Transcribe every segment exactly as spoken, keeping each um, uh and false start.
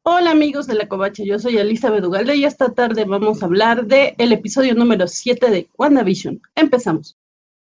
Hola amigos de la Covacha, yo soy Elizabeth Ugalde y esta tarde vamos a hablar del episodio número siete de WandaVision. Empezamos.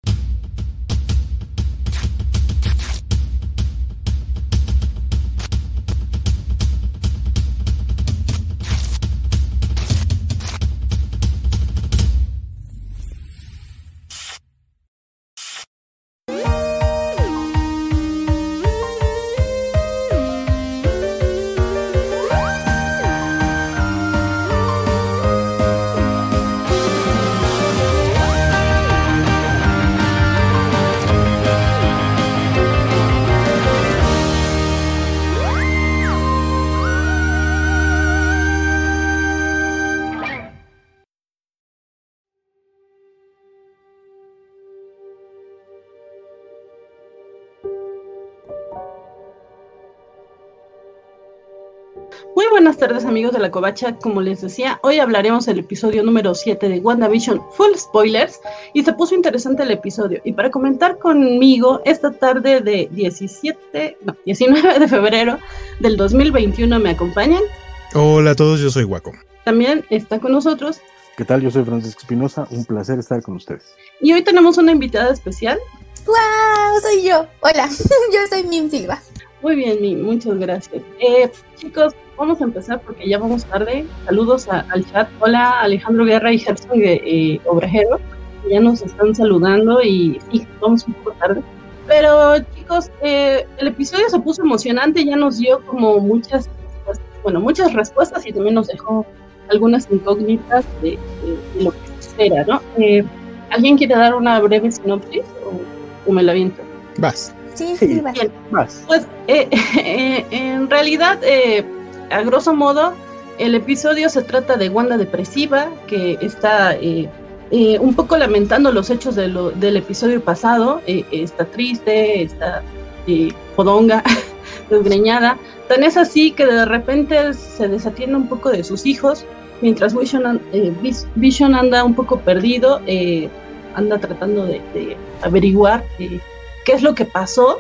Muy buenas tardes amigos de la Covacha, como les decía, hoy hablaremos del episodio número siete de WandaVision, full spoilers, y se puso interesante el episodio. Y para comentar conmigo esta tarde de diecisiete, no, diecinueve de febrero del dos mil veintiuno me acompañan. Hola a todos, yo soy Waco. También está con nosotros. ¿Qué tal? Yo soy Francisco Espinosa, un placer estar con ustedes. Y hoy tenemos una invitada especial. ¡Wow! Soy yo. Hola, yo soy Mim Silva. Muy bien, Mim, muchas gracias. Eh, chicos, vamos a empezar porque ya vamos tarde. Saludos a, al chat. Hola Alejandro Guerra y Gerson eh, Obrajero. Ya nos están saludando y sí, vamos un poco tarde. Pero chicos, eh, el episodio se puso emocionante, ya nos dio como muchas, bueno, muchas respuestas y también nos dejó algunas incógnitas de, de, de lo que se espera, ¿no? Eh, ¿Alguien quiere dar una breve sinopsis o, o me la aviento? Vas. Sí, sí, Sí, va. Bien, más. pues eh, eh, en realidad, eh, a grosso modo, el episodio se trata de Wanda depresiva, que está eh, eh, un poco lamentando los hechos de lo, del episodio pasado, eh, está triste, está eh, podonga, desgreñada. Tan es así que de repente se desatiende un poco de sus hijos, mientras Vision, eh, Vision anda un poco perdido, eh, anda tratando de, de averiguar eh, qué es lo que pasó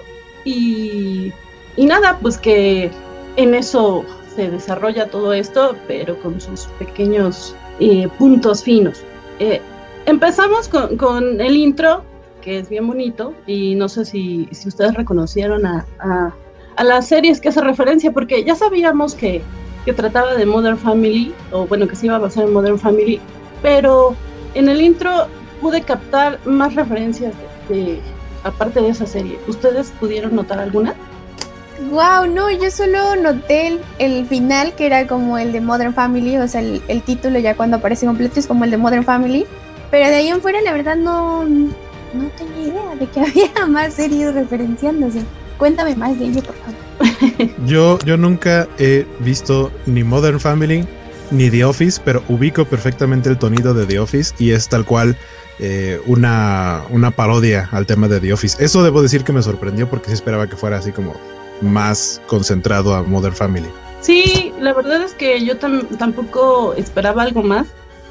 y, y nada, pues que en eso se desarrolla todo esto, pero con sus pequeños eh, puntos finos. Eh, empezamos con, con el intro, que es bien bonito, y no sé si, si ustedes reconocieron a, a, a las series que hace referencia, porque ya sabíamos que, que trataba de Modern Family, o bueno, que se iba a basar en Modern Family, pero en el intro pude captar más referencias de, de aparte de esa serie. ¿Ustedes pudieron notar alguna? Wow, no, yo solo noté el, el final, que era como el de Modern Family, o sea, el, el título ya cuando aparece completo es como el de Modern Family, pero de ahí en fuera la verdad no, no tenía idea de que había más series referenciándose. Cuéntame más de ello, por favor. Yo, yo nunca he visto ni Modern Family ni The Office, pero ubico perfectamente el tonito de The Office y es tal cual eh, una, una parodia al tema de The Office. Eso debo decir que me sorprendió porque sí esperaba que fuera así como más concentrado a Modern Family. Sí, la verdad es que yo tam- tampoco esperaba algo más,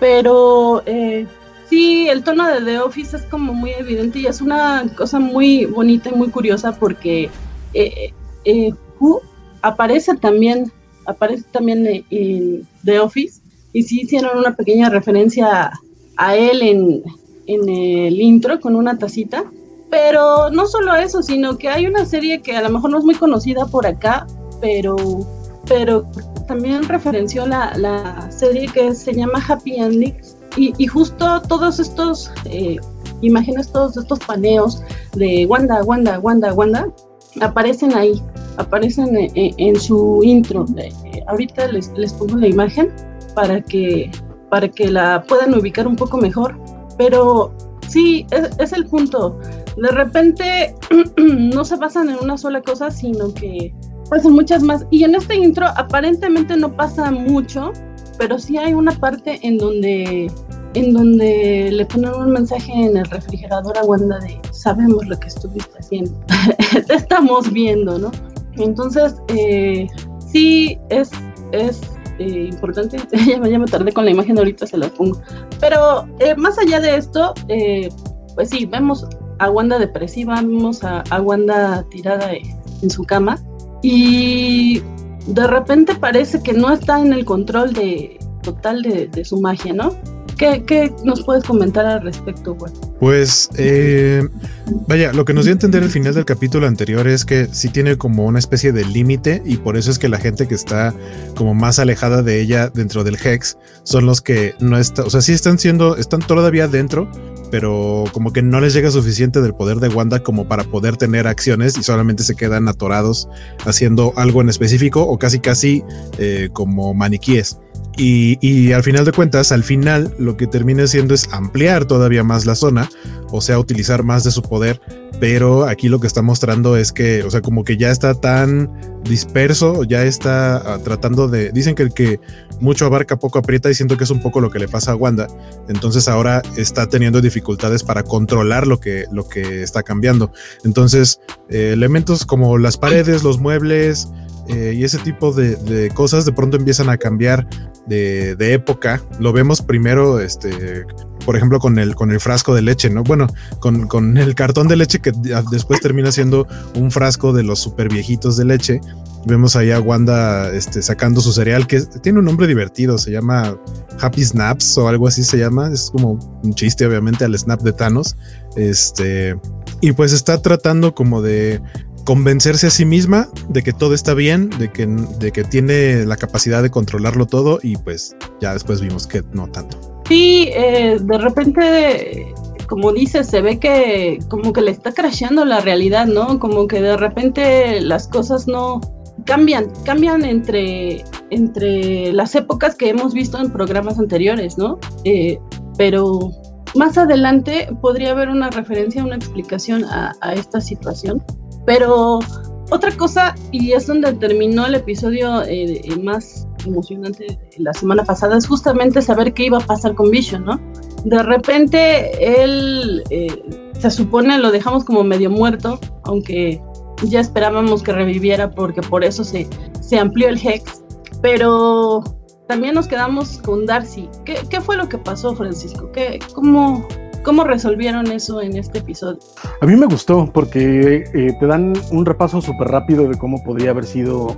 pero eh, sí, el tono de The Office es como muy evidente y es una cosa muy bonita y muy curiosa porque eh, eh, Who aparece también, aparece también en The Office y sí hicieron una pequeña referencia a él en, en el intro con una tacita. Pero no solo eso, sino que hay una serie que a lo mejor no es muy conocida por acá, pero, pero también referenció la, la serie que se llama Happy Endings y, y justo todos estos eh, imágenes, todos estos paneos de Wanda, Wanda, Wanda, Wanda, aparecen ahí, aparecen en, en, en su intro. Eh, ahorita les, les pongo la imagen para que, para que la puedan ubicar un poco mejor, pero sí, es, es el punto. De repente no se basan en una sola cosa, sino que pasan muchas más. Y en este intro aparentemente no pasa mucho, pero sí hay una parte en donde, en donde le ponen un mensaje en el refrigerador a Wanda de sabemos lo que estuviste haciendo, te estamos viendo, ¿no? Entonces, eh, sí, es, es eh, importante. ya, me, ya me tardé con la imagen, ahorita se la pongo. Pero eh, más allá de esto, eh, pues sí, vemos a Wanda depresiva, vemos a, a Wanda tirada en su cama y de repente parece que no está en el control de total de, de su magia, ¿no? ¿Qué, ¿Qué nos puedes comentar al respecto, güey? Pues, eh, vaya, lo que nos dio a entender el final del capítulo anterior es que sí tiene como una especie de límite y por eso es que la gente que está como más alejada de ella dentro del Hex son los que no están, o sea, sí están siendo, están todavía dentro, pero como que no les llega suficiente del poder de Wanda como para poder tener acciones y solamente se quedan atorados haciendo algo en específico o casi casi eh, como maniquíes. Y, y al final de cuentas, al final lo que termina siendo es ampliar todavía más la zona, o sea, utilizar más de su poder, pero aquí lo que está mostrando es que, o sea, como que ya está tan disperso, ya está uh, tratando de, dicen que el que mucho abarca poco aprieta y siento que es un poco lo que le pasa a Wanda, entonces ahora está teniendo dificultades para controlar lo que, lo que está cambiando, entonces eh, elementos como las paredes, los muebles, Eh, y ese tipo de, de cosas de pronto empiezan a cambiar de, de época. Lo vemos primero, este, por ejemplo, con el, con el frasco de leche, ¿no? Bueno, con, con el cartón de leche que después termina siendo un frasco de los super viejitos de leche. Vemos ahí a Wanda este, sacando su cereal, que tiene un nombre divertido, se llama Happy Snaps o algo así se llama. Es como un chiste, obviamente, al snap de Thanos. Este, y pues está tratando como de convencerse a sí misma de que todo está bien, de que, de que tiene la capacidad de controlarlo todo y pues ya después vimos que no tanto. Sí, eh, de repente, como dices, se ve que como que le está crasheando la realidad, ¿no? Como que de repente las cosas no cambian, cambian entre, entre las épocas que hemos visto en programas anteriores, ¿no? Eh, pero más adelante podría haber una referencia, una explicación a, a esta situación. Pero otra cosa, y es donde terminó el episodio eh, eh, más emocionante de la semana pasada, es justamente saber qué iba a pasar con Vision, ¿no? De repente él eh, se supone lo dejamos como medio muerto, aunque ya esperábamos que reviviera porque por eso se, se amplió el Hex, pero también nos quedamos con Darcy. ¿Qué, qué fue lo que pasó, Francisco? ¿Qué, cómo... ¿Cómo resolvieron eso en este episodio? A mí me gustó porque eh, te dan un repaso súper rápido de cómo podría haber sido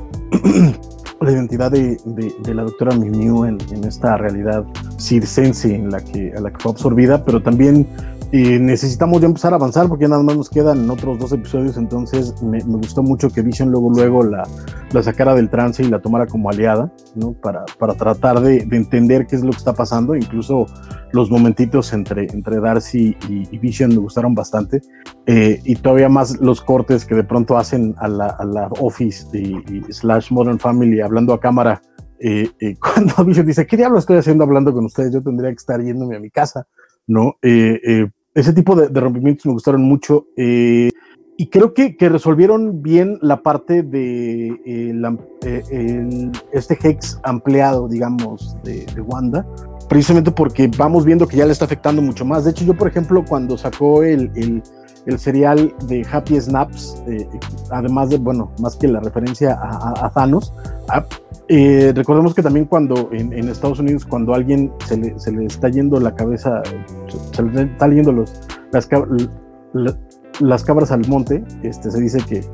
la identidad de, de, de la doctora Miu Miu en, en esta realidad circense en la que, a la que fue absorbida, pero también eh, necesitamos ya empezar a avanzar porque nada más nos quedan otros dos episodios, entonces me, me gustó mucho que Vision luego luego la, la sacara del trance y la tomara como aliada, ¿no? Para, para tratar de, de entender qué es lo que está pasando. Incluso los momentitos entre, entre Darcy y, y Vision me gustaron bastante, eh, y todavía más los cortes que de pronto hacen a la, a la Office y, y slash Modern Family hablando a cámara, eh, eh, cuando Vision dice, ¿qué diablo estoy haciendo hablando con ustedes? Yo tendría que estar yéndome a mi casa, ¿no? Eh, eh, ese tipo de, de rompimientos me gustaron mucho, eh, y creo que, que resolvieron bien la parte de eh, la, eh, el, este Hex ampliado, digamos, de, de Wanda, precisamente porque vamos viendo que ya le está afectando mucho más. De hecho, yo, por ejemplo, cuando sacó el, el, el serial de Happy Snaps, eh, además de, bueno, más que la referencia a, a, a Thanos, a, eh, recordemos que también cuando en, en Estados Unidos, cuando a alguien se le, se le está yendo la cabeza, se, se le está yendo los, las, la, las cabras al monte, este, se dice que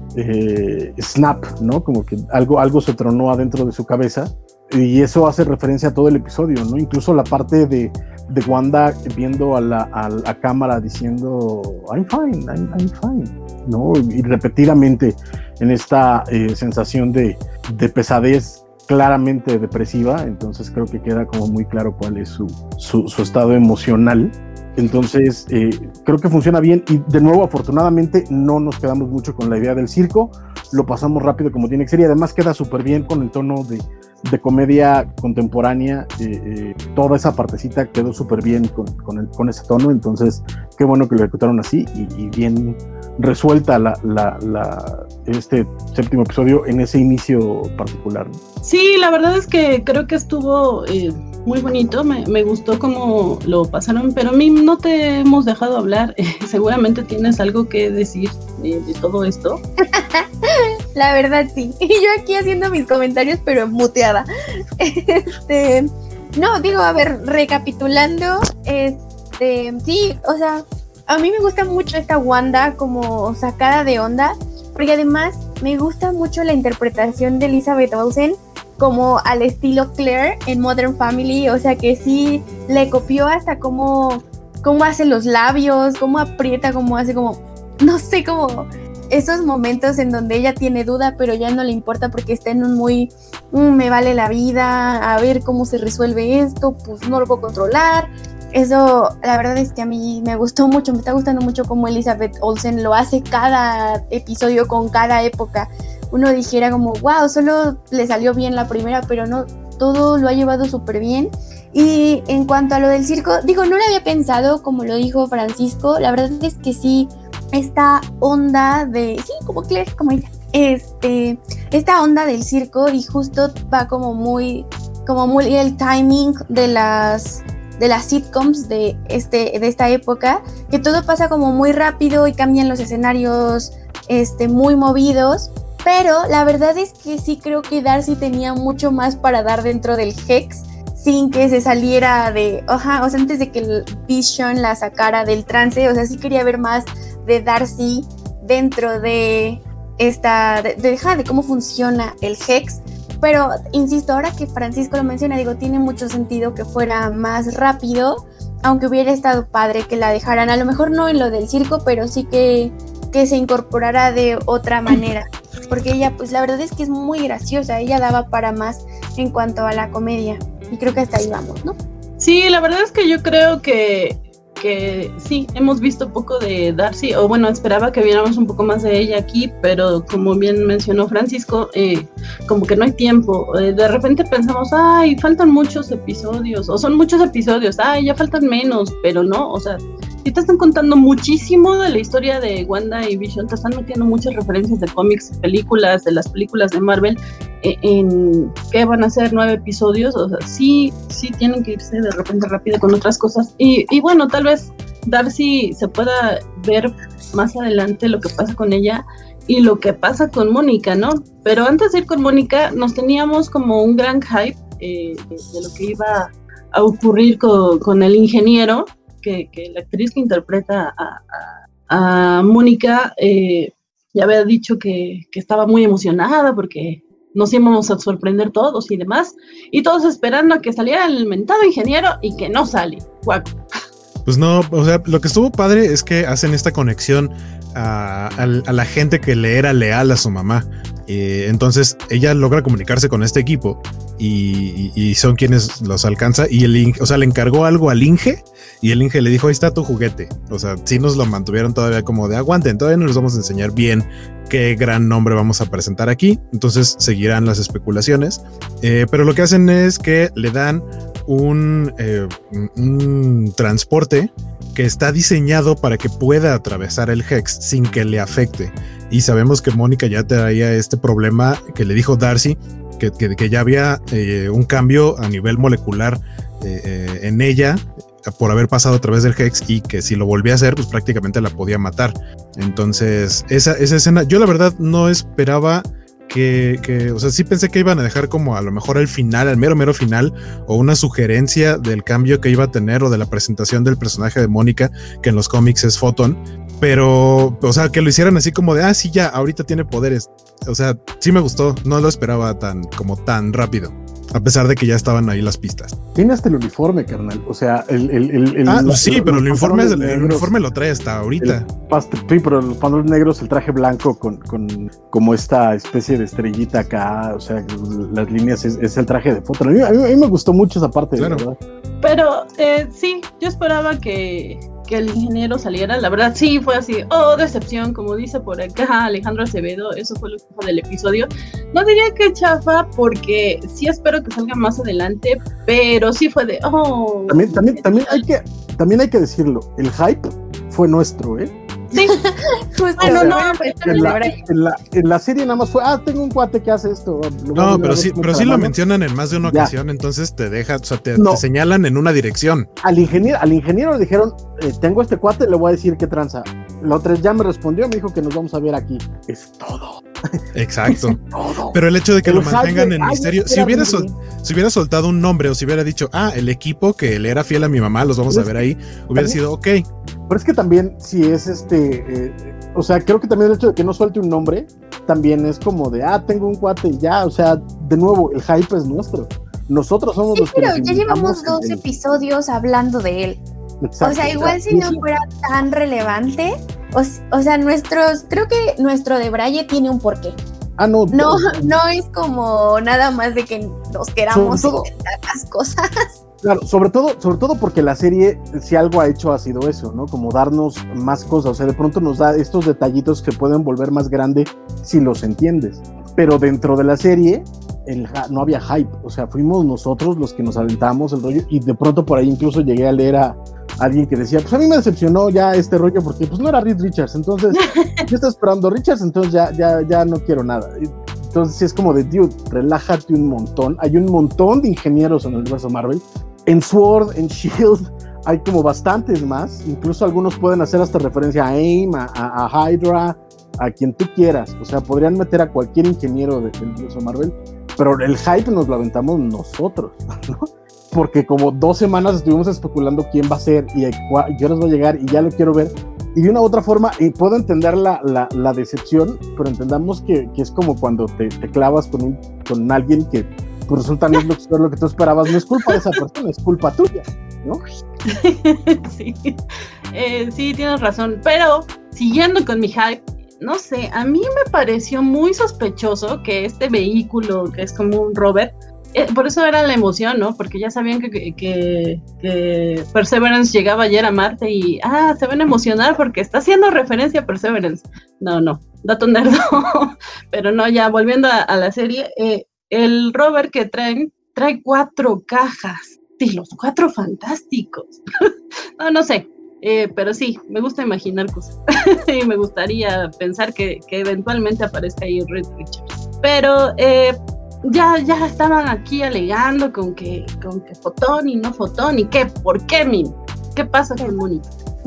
eh, snap, ¿no? Como que algo, algo se tronó adentro de su cabeza. Y eso hace referencia a todo el episodio, ¿no? Incluso la parte de, de Wanda viendo a la, a la cámara diciendo I'm fine, I'm, I'm fine, ¿no? Y repetidamente en esta eh, sensación de, de pesadez claramente depresiva. Entonces creo que queda como muy claro cuál es su, su, su estado emocional. Entonces eh, creo que funciona bien y de nuevo afortunadamente no nos quedamos mucho con la idea del circo, lo pasamos rápido como tiene que ser y además queda súper bien con el tono de, de comedia contemporánea, eh, eh, toda esa partecita quedó súper bien con, con, el, con ese tono, entonces qué bueno que lo ejecutaron así y, y bien resuelta la, la, la, este séptimo episodio en ese inicio particular, ¿no? Sí, la verdad es que creo que estuvo eh, muy bonito, me, me gustó cómo lo pasaron, pero a mí no te hemos dejado hablar, eh, seguramente tienes algo que decir eh, de todo esto. La verdad sí, y yo aquí haciendo mis comentarios pero muteada. Este, no, digo, a ver, recapitulando, este, sí, o sea, a mí me gusta mucho esta Wanda como sacada de onda, porque además me gusta mucho la interpretación de Elizabeth Olsen como al estilo Claire en Modern Family, o sea que sí le copió hasta cómo, cómo hace los labios, cómo aprieta, cómo hace como, no sé, como esos momentos en donde ella tiene duda pero ya no le importa porque está en un muy, mmm, me vale la vida, a ver cómo se resuelve esto, pues no lo puedo controlar. Eso, la verdad es que a mí me gustó mucho, me está gustando mucho cómo Elizabeth Olsen lo hace cada episodio con cada época. Uno dijera como, wow, solo le salió bien la primera, pero no, todo lo ha llevado súper bien. Y en cuanto a lo del circo, digo, no lo había pensado, como lo dijo Francisco, la verdad es que sí, esta onda de, sí, como Claire, como ella, este, esta onda del circo y justo va como muy, como muy el timing de las... de las sitcoms de, este, de esta época, que todo pasa como muy rápido y cambian los escenarios este, muy movidos, pero la verdad es que sí creo que Darcy tenía mucho más para dar dentro del Hex, sin que se saliera de, oja, o sea, antes de que el Vision la sacara del trance, o sea, sí quería ver más de Darcy dentro de esta, de, de, de cómo funciona el Hex. Pero, insisto, ahora que Francisco lo menciona, digo, tiene mucho sentido que fuera más rápido, aunque hubiera estado padre que la dejaran, a lo mejor no en lo del circo, pero sí que, que se incorporara de otra manera, porque ella, pues la verdad es que es muy graciosa, ella daba para más en cuanto a la comedia, y creo que hasta ahí vamos, ¿no? Sí, la verdad es que yo creo que... que sí, hemos visto poco de Darcy, o bueno, esperaba que viéramos un poco más de ella aquí, pero como bien mencionó Francisco, eh, como que no hay tiempo, eh, de repente pensamos, ay, faltan muchos episodios, o son muchos episodios, ay, ya faltan menos, pero no, o sea, si te están contando muchísimo de la historia de Wanda y Vision, te están metiendo muchas referencias de cómics, películas, de las películas de Marvel, eh, en que van a ser nueve episodios, o sea, sí, sí tienen que irse de repente rápido con otras cosas, y, y bueno, tal vez Darcy se pueda ver más adelante lo que pasa con ella y lo que pasa con Mónica, ¿no? Pero antes de ir con Mónica, nos teníamos como un gran hype eh, de, de lo que iba a ocurrir con, con el ingeniero, que, que la actriz que interpreta a, a, a Mónica eh, ya había dicho que, que estaba muy emocionada porque nos íbamos a sorprender todos y demás, y todos esperando a que saliera el mentado ingeniero y que no sale. Guaco. Pues no, o sea, lo que estuvo padre es que hacen esta conexión a, a, a la gente que le era leal a su mamá. Eh, entonces ella logra comunicarse con este equipo y, y, y son quienes los alcanza, y el, o sea, le encargó algo al Inge y el Inge le dijo, ahí está tu juguete. O sea, sí nos lo mantuvieron todavía como de aguanten, todavía no les vamos a enseñar bien qué gran nombre vamos a presentar aquí, entonces seguirán las especulaciones, eh, pero lo que hacen es que le dan un, eh, un transporte que está diseñado para que pueda atravesar el Hex sin que le afecte, y sabemos que Mónica ya traía este problema que le dijo Darcy, que, que, que ya había eh, un cambio a nivel molecular eh, eh, en ella por haber pasado a través del Hex, y que si lo volvía a hacer pues prácticamente la podía matar. Entonces esa, esa escena yo la verdad no esperaba que, que, o sea, sí pensé que iban a dejar como a lo mejor el final, el mero mero final, o una sugerencia del cambio que iba a tener o de la presentación del personaje de Mónica, que en los cómics es Photon, pero o sea, que lo hicieran así como de, ah sí, ya, ahorita tiene poderes. O sea, sí me gustó, no lo esperaba tan, como tan rápido, a pesar de que ya estaban ahí las pistas. Tiene hasta el uniforme, carnal. O sea, el... el, el, el ah, la, sí, los, pero los el uniforme, el, negros, el uniforme lo trae hasta ahorita. Past- sí, pero los pantalones negros, el traje blanco con, con como esta especie de estrellita acá, o sea, las líneas, es, es el traje de foto. A mí, a, mí, a mí me gustó mucho esa parte, claro. ¿Verdad? Pero eh, sí, yo esperaba que... que el ingeniero saliera, la verdad sí fue así, oh, decepción, como dice por acá Alejandro Acevedo, eso fue lo que fue del episodio. No diría que chafa, porque sí espero que salga más adelante, pero sí fue de, oh. También, también, también hay que, también hay que decirlo, el hype fue nuestro, ¿eh? Sí, justo. Ah, no, no, en, la, en, la, en la serie nada más fue, ah, tengo un cuate que hace esto. No, pero sí, pero sí lo mencionan en más de una ya. ocasión, entonces te deja, o sea, te, no. te señalan en una dirección. Al ingeniero, al ingeniero le dijeron, eh, tengo este cuate, le voy a decir qué tranza. La otra ya me respondió, me dijo que nos vamos a ver aquí. Es todo. Exacto. Pero el hecho de que El lo mantengan hype, en ay, misterio, si era hubiera, mi- sol- si hubiera soltado un nombre o si hubiera dicho, ah, el equipo que le era fiel a mi mamá, los vamos a Pues, ver ahí, hubiera también- sido ok. Pero es que también, si es este, eh, o sea, creo que también el hecho de que no suelte un nombre, también es como de, ah, tengo un cuate y ya, o sea, de nuevo, el hype es nuestro. Nosotros somos Sí, los que pero nos ya llevamos inventamos dos el- episodios hablando de él. Exacto. O sea, igual si no fuera tan relevante, o, s- o sea, nuestros, creo que nuestro de Braille tiene un porqué. Ah, no. No, no es como nada más de que nos queramos Sobre todo- inventar las cosas. Claro, sobre todo, sobre todo porque la serie, si algo ha hecho, ha sido eso, ¿no? Como darnos más cosas. O sea, de pronto nos da estos detallitos que pueden volver más grande si los entiendes. Pero dentro de la serie, el, no había hype. O sea, fuimos nosotros los que nos aventamos el rollo. Y de pronto por ahí incluso llegué a leer a alguien que decía, pues a mí me decepcionó ya este rollo porque pues no era Reed Richards. Entonces, yo estaba esperando a Richards, entonces ya, ya, ya no quiero nada. Entonces, sí es como de, dude, relájate un montón. Hay un montón de ingenieros en el universo Marvel. En Sword, en Shield, hay como bastantes más. Incluso algunos pueden hacer hasta referencia a AIM, a, a, a Hydra, a quien tú quieras. O sea, podrían meter a cualquier ingeniero de- del universo Marvel, pero el hype nos lo aventamos nosotros, ¿no? Porque como dos semanas estuvimos especulando quién va a ser y a cua- qué horas va a llegar y ya lo quiero ver. Y de una u otra forma, y puedo entender la, la, la decepción, pero entendamos que, que es como cuando te, te clavas con, un, con alguien que pues resulta no es lo, que- lo que tú esperabas. No es culpa de esa persona, es culpa tuya, ¿no? Sí, eh, sí, tienes razón, pero siguiendo con mi hype, no sé, a mí me pareció muy sospechoso que este vehículo, que es como un rover, eh, por eso era la emoción, ¿no? Porque ya sabían que, que, que, que Perseverance llegaba ayer a Marte y, ah, se van a emocionar porque está haciendo referencia a Perseverance. No, no, dato nerdo, pero no, ya volviendo a, a la serie, eh, el rover que traen, trae cuatro cajas. Sí, los cuatro fantásticos. No, no sé, eh, pero sí, me gusta imaginar cosas. Y me gustaría pensar que, que eventualmente aparezca ahí Reed Richards. Pero eh, ya, ya estaban aquí alegando con que, con que fotón y no fotón. ¿Y qué? ¿Por qué, Min? ¿Qué pasa con Mónica?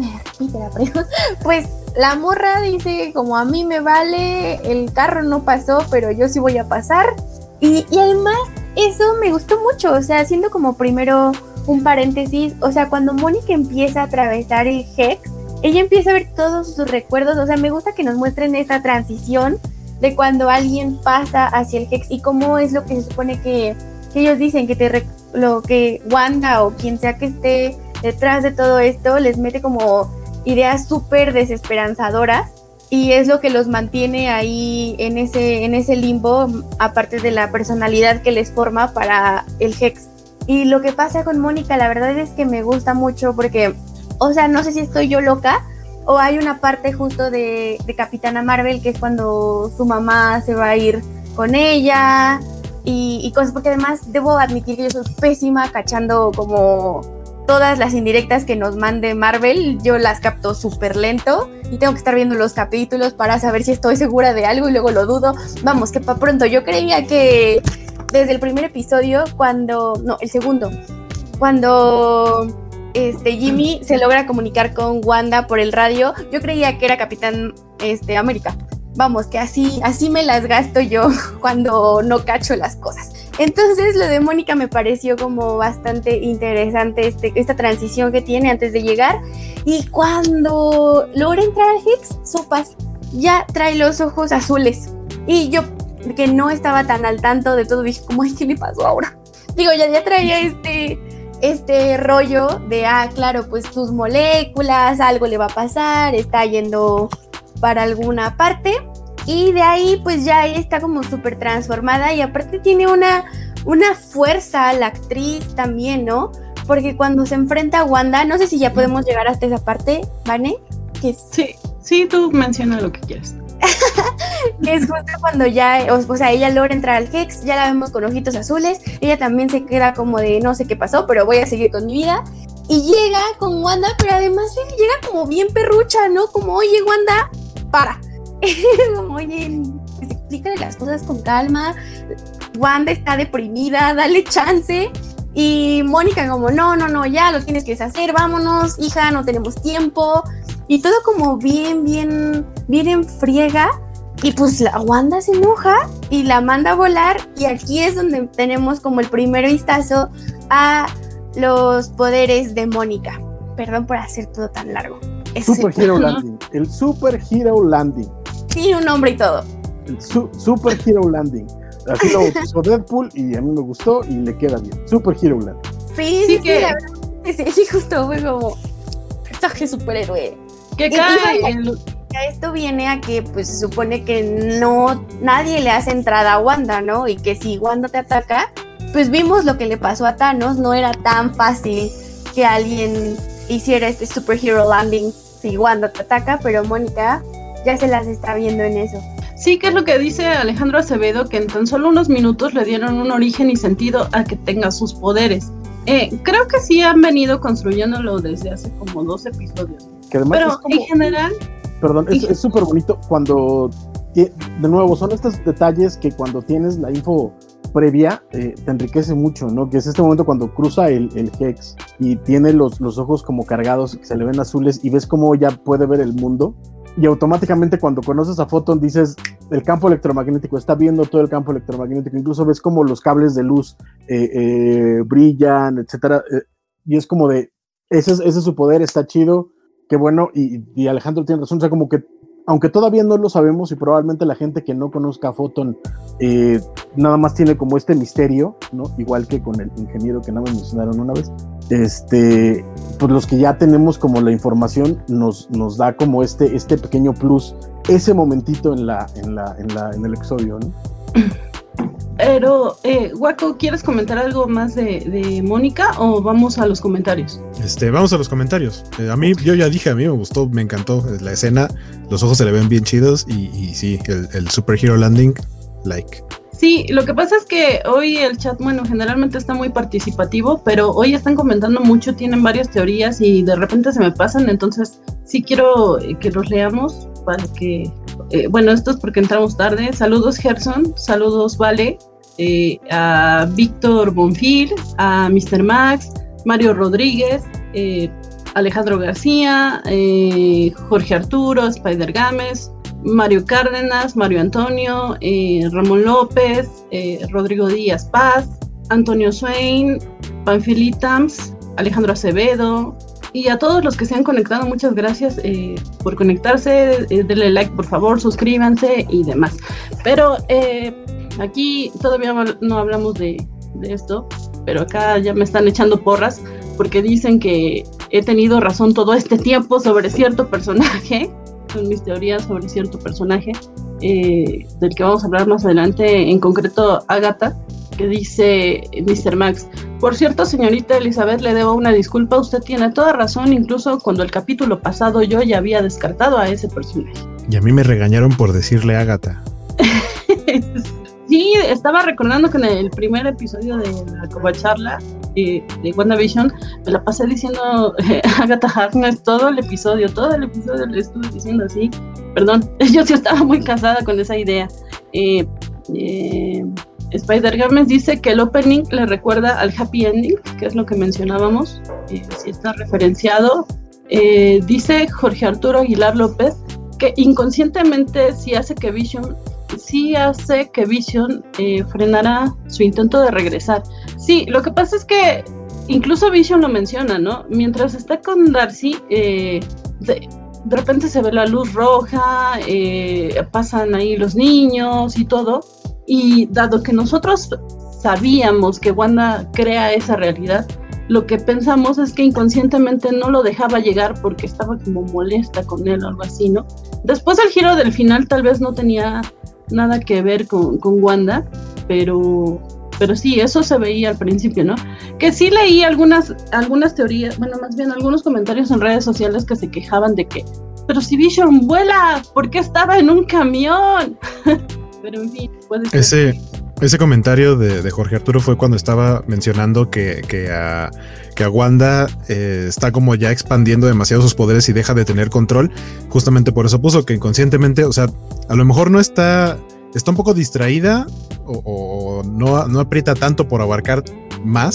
Pues la morra dice como a mí me vale, el carro no pasó, pero yo sí voy a pasar. Y, y además eso me gustó mucho, o sea, haciendo como primero un paréntesis, o sea, cuando Mónica empieza a atravesar el Hex, ella empieza a ver todos sus recuerdos, o sea, me gusta que nos muestren esta transición de cuando alguien pasa hacia el Hex y cómo es lo que se supone que, que ellos dicen, que te rec- lo que Wanda o quien sea que esté detrás de todo esto les mete como ideas súper desesperanzadoras y es lo que los mantiene ahí en ese, en ese limbo, aparte de la personalidad que les forma para el Hex. Y lo que pasa con Mónica, la verdad es que me gusta mucho porque, o sea, no sé si estoy yo loca o hay una parte justo de, de Capitana Marvel que es cuando su mamá se va a ir con ella y, y cosas, porque además debo admitir que yo soy pésima cachando como todas las indirectas que nos mande Marvel, yo las capto súper lento y tengo que estar viendo los capítulos para saber si estoy segura de algo y luego lo dudo. Vamos, que pa' pronto, yo creía que desde el primer episodio, cuando, no, el segundo, cuando este, Jimmy se logra comunicar con Wanda por el radio, yo creía que era Capitán este, América. Vamos, que así, así me las gasto yo cuando no cacho las cosas. Entonces lo de Mónica me pareció como bastante interesante este, esta transición que tiene antes de llegar. Y cuando logra entrar al Hex, sopas, ya trae los ojos azules. Y yo, que no estaba tan al tanto de todo, dije, ¿cómo es que le pasó ahora? Digo, ya, ya traía este, este rollo de, ah, claro, pues sus moléculas, algo le va a pasar, está yendo para alguna parte. Y de ahí pues ya ella está como súper transformada y aparte tiene una, una fuerza la actriz también, ¿no? Porque cuando se enfrenta a Wanda, no sé si ya podemos llegar hasta esa parte, ¿Vane? Que es, Sí, sí, tú menciona lo que quieras. que es justo cuando ya, o, o sea, ella logra entrar al Hex, ya la vemos con ojitos azules, ella también se queda como de no sé qué pasó, pero voy a seguir con mi vida. Y llega con Wanda, pero además llega como bien perrucha, ¿no? Como, oye, Wanda, para. Como, oye, pues explícale las cosas con calma. Wanda está deprimida, dale chance. Y Mónica como, no, no, no, ya lo tienes que deshacer, vámonos, hija, no tenemos tiempo. Y todo como bien, bien, bien en friega. Y pues la Wanda se enoja y la manda a volar, y aquí es donde tenemos como el primer vistazo a los poderes de Mónica. Perdón por hacer todo tan largo. Ese Super Hero Landing, el Super Hero Landing. Tiene un nombre y todo. El su- Super Hero Landing. Así lo puso Deadpool y a mí me gustó y le queda bien. Super Hero Landing. Sí, sí, sí, que... sí, la verdad, sí, sí, justo fue como personaje superhéroe. Que cae el... Esto viene a que pues se supone que no, nadie le hace entrada a Wanda, ¿no? Y que si Wanda te ataca, pues vimos lo que le pasó a Thanos, no era tan fácil que alguien hiciera este Super Hero Landing si Wanda te ataca, pero Mónica ya se las está viendo en eso. Sí, que es lo que dice Alejandro Acevedo, que en tan solo unos minutos le dieron un origen y sentido a que tenga sus poderes. Eh, creo que sí han venido construyéndolo desde hace como dos episodios. Que además pero es como, en general... Perdón, es súper bonito cuando... De nuevo, son estos detalles que cuando tienes la info previa eh, te enriquece mucho, ¿no? Que es este momento cuando cruza el, el Hex y tiene los, los ojos como cargados, que se le ven azules, y ves cómo ya puede ver el mundo. Y automáticamente cuando conoces a Photon dices, el campo electromagnético, está viendo todo el campo electromagnético, incluso ves como los cables de luz eh, eh, brillan, etcétera, eh, y es como de, ese es, ese es su poder, está chido, qué bueno, y, y Alejandro tiene razón, o sea, como que, aunque todavía no lo sabemos y probablemente la gente que no conozca a Photon eh, nada más tiene como este misterio, ¿no? Igual que con el ingeniero que nada más mencionaron una vez, este, pues los que ya tenemos como la información nos, nos da como este, este pequeño plus, ese momentito en la, en la, en la, en el episodio, ¿no? Pero, eh, Waco, ¿quieres comentar algo más de, de Mónica o vamos a los comentarios? Este, vamos a los comentarios. Eh, a mí, yo ya dije, a mí me gustó, me encantó la escena, los ojos se le ven bien chidos y, y sí, el, el Super Hero Landing, like. Sí, lo que pasa es que hoy el chat, bueno, generalmente está muy participativo, pero hoy están comentando mucho, tienen varias teorías y de repente se me pasan, entonces sí quiero que los leamos para que, eh, bueno, esto es porque entramos tarde. Saludos Gerson, saludos Vale, eh, a Víctor Bonfil, a mister Max, Mario Rodríguez, eh, Alejandro García, eh, Jorge Arturo, Spider Gámez, Mario Cárdenas, Mario Antonio, eh, Ramón López, eh, Rodrigo Díaz Paz, Antonio Swain, Panfilitams, Alejandro Acevedo, y a todos los que se han conectado, muchas gracias eh, por conectarse, eh, denle like por favor, suscríbanse y demás. Pero eh, aquí todavía no hablamos de, de esto, pero acá ya me están echando porras porque dicen que he tenido razón todo este tiempo sobre cierto personaje. Son mis teorías sobre cierto personaje eh, del que vamos a hablar más adelante, en concreto Agatha, que dice mister Max: por cierto, señorita Elizabeth, le debo una disculpa, usted tiene toda razón, incluso cuando el capítulo pasado yo ya había descartado a ese personaje. Y a mí me regañaron por decirle Agatha. Sí, estaba recordando que en el primer episodio de la Covacharla eh, de WandaVision me la pasé diciendo eh, Agatha Harkness todo el episodio, todo el episodio le estuve diciendo así. Perdón, yo sí estaba muy casada con esa idea. Eh, eh, Spider Games dice que el opening le recuerda al happy ending, que es lo que mencionábamos, eh, si está referenciado. Eh, dice Jorge Arturo Aguilar López que inconscientemente sí hace que Vision sí hace que Vision eh, frenara su intento de regresar. Sí, lo que pasa es que incluso Vision lo menciona, ¿no? Mientras está con Darcy, eh, de, de repente se ve la luz roja, eh, pasan ahí los niños y todo, y dado que nosotros sabíamos que Wanda crea esa realidad, lo que pensamos es que inconscientemente no lo dejaba llegar porque estaba como molesta con él o algo así, ¿no? Después el giro del final tal vez no tenía nada que ver con, con Wanda, pero, pero sí, eso se veía al principio, ¿no? Que sí leí algunas, algunas teorías, bueno, más bien algunos comentarios en redes sociales que se quejaban de que, pero si Vision vuela, ¿por qué estaba en un camión? Pero en fin, puede ser. Ese, ese comentario de, de Jorge Arturo fue cuando estaba mencionando que, que, a, que a Wanda eh, está como ya expandiendo demasiado sus poderes y deja de tener control. Justamente por eso puso que inconscientemente, o sea, a lo mejor no está, está un poco distraída o, o no, no aprieta tanto por abarcar más,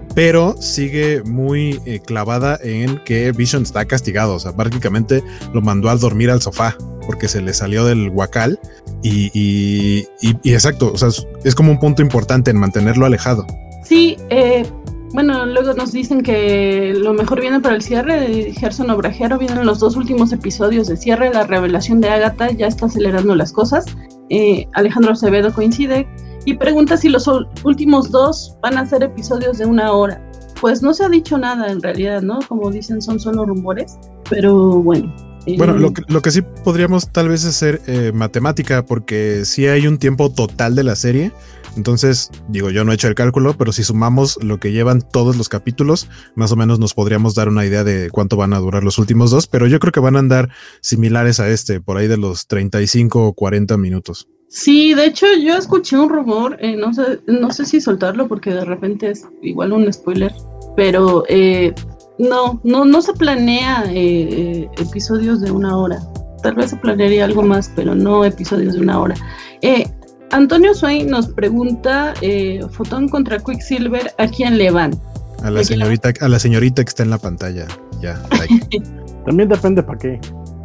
pero sigue muy eh, clavada en que Vision está castigado. O sea, prácticamente lo mandó a dormir al sofá porque se le salió del huacal y, y, y, y exacto, o sea, es, es como un punto importante en mantenerlo alejado. Sí, eh, bueno, luego nos dicen que lo mejor viene para el cierre de Gerson Obrajero, vienen los dos últimos episodios de cierre, la revelación de Agatha ya está acelerando las cosas. eh, Alejandro Acevedo coincide y pregunta si los últimos dos van a ser episodios de una hora. Pues no se ha dicho nada en realidad, ¿no? Como dicen, son solo rumores, pero bueno. Eh, bueno, lo que, lo que sí podríamos tal vez hacer eh, matemática, porque sí hay un tiempo total de la serie. Entonces, digo, yo no he hecho el cálculo, pero si sumamos lo que llevan todos los capítulos, más o menos nos podríamos dar una idea de cuánto van a durar los últimos dos, pero yo creo que van a andar similares a este, por ahí de los treinta y cinco o cuarenta minutos. Sí, de hecho yo escuché un rumor, eh, no sé, no sé si soltarlo porque de repente es igual un spoiler, pero eh, no, no, no se planea eh, eh, episodios de una hora. Tal vez se planearía algo más, pero no episodios de una hora. Eh, Antonio Swain nos pregunta, eh, Fotón contra Quicksilver, ¿a quién le van? A la señorita, a la señorita que está en la pantalla, ya. Like. También depende para qué.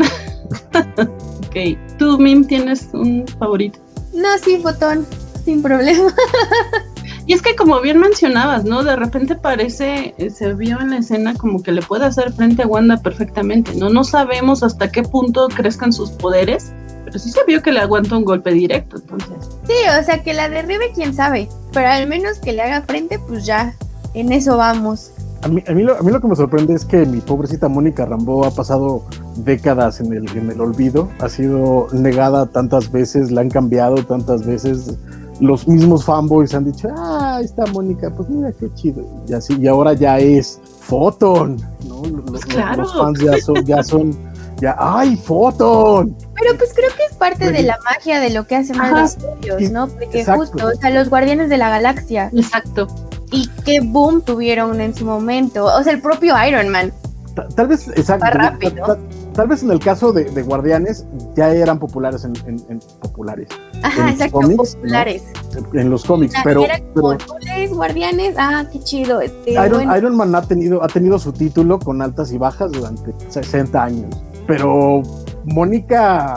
Ok, ¿tú, Mim, tienes un favorito? No, sí, Fotón, sin problema. Y es que como bien mencionabas, ¿no? De repente parece, eh, se vio en la escena como que le puede hacer frente a Wanda perfectamente, ¿no? No sabemos hasta qué punto crezcan sus poderes, pero sí se vio que le aguanta un golpe directo, entonces. Sí, o sea, que la derribe quién sabe, pero al menos que le haga frente, pues ya, en eso vamos. A mí, a mí, lo, a mí lo que me sorprende es que mi pobrecita Mónica Rambeau ha pasado décadas en el, en el olvido, ha sido negada tantas veces, la han cambiado tantas veces, los mismos fanboys han dicho, ah, está Mónica, pues mira qué chido, y así, y ahora ya es Photon, ¿no? Los, Pues claro. los fans ya son, ya son, ya, ¡ay, Photon! Pero pues creo que es parte de la magia de lo que hace Marvel Studios, ¿no? Porque exacto. justo, o sea, los Guardianes de la Galaxia. Exacto. Y qué boom tuvieron en su momento. O sea, el propio Iron Man. Tal, tal vez, exacto. rápido. Tal, tal, tal vez en el caso de, de Guardianes ya eran populares en, en, en populares. Ajá, en exacto, cómics, populares. ¿no? En los cómics, La, pero, era como, pero ¿tú lees Guardianes? Ah, qué chido. Este, Iron, bueno. Iron Man ha tenido, ha tenido su título con altas y bajas durante sesenta años. Pero Mónica,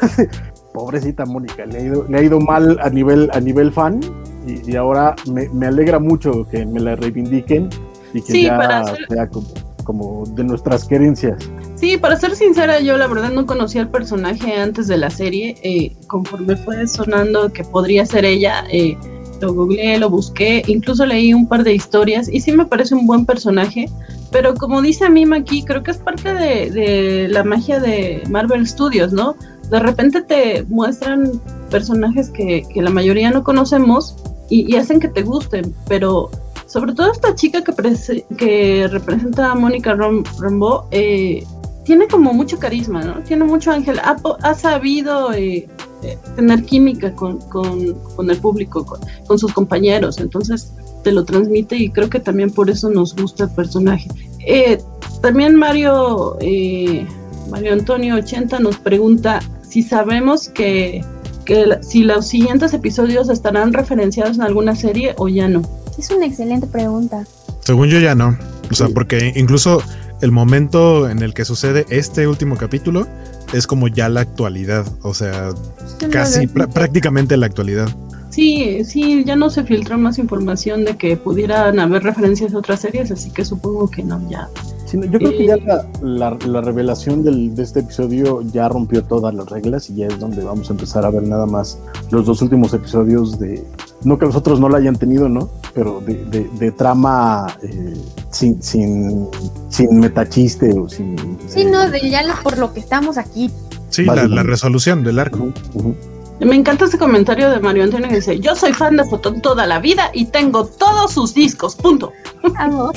pobrecita Mónica, le ha ido, le ha ido mal a nivel, a nivel fan. Y, y ahora me, me alegra mucho que me la reivindiquen y que Sí, ya para ser- sea como, como de nuestras querencias. Sí, para ser sincera, yo la verdad no conocía al personaje antes de la serie. Eh, conforme fue sonando que podría ser ella, eh, lo googleé, lo busqué, incluso leí un par de historias y sí me parece un buen personaje. Pero como dice Mim aquí, creo que es parte de, de la magia de Marvel Studios, ¿no? De repente te muestran personajes que, que la mayoría no conocemos y, y hacen que te gusten, pero sobre todo esta chica que, prese- que representa a Mónica Ram- Rambeau, eh, tiene como mucho carisma, ¿no? Tiene mucho ángel, ha, po- ha sabido eh, eh, tener química con, con, con el público, con, con sus compañeros, entonces te lo transmite y creo que también por eso nos gusta el personaje. Eh, también Mario, eh, Mario Antonio ochenta nos pregunta si sabemos que, que la- si los siguientes episodios estarán referenciados en alguna serie o ya no. Es una excelente pregunta. Según yo ya no. O sea, porque incluso el momento en el que sucede este último capítulo es como ya la actualidad. O sea, casi pr- prácticamente la actualidad. Sí, sí, ya no se filtró más información de que pudieran haber referencias a otras series, así que supongo que no, ya. Sí, no, yo creo que ya la, la, la revelación del, de este episodio ya rompió todas las reglas y ya es donde vamos a empezar a ver nada más los dos últimos episodios de, no que los otros no la hayan tenido, ¿no? Pero de, de, de trama eh, sin, sin, sin metachiste o sin... Sí, no, de ya lo- por lo que estamos aquí. Sí, la, la resolución del arco. Uh-huh, uh-huh. Me encanta ese comentario de Mario Antonio que dice, yo soy fan de Fotón toda la vida y tengo todos sus discos, punto. Vamos.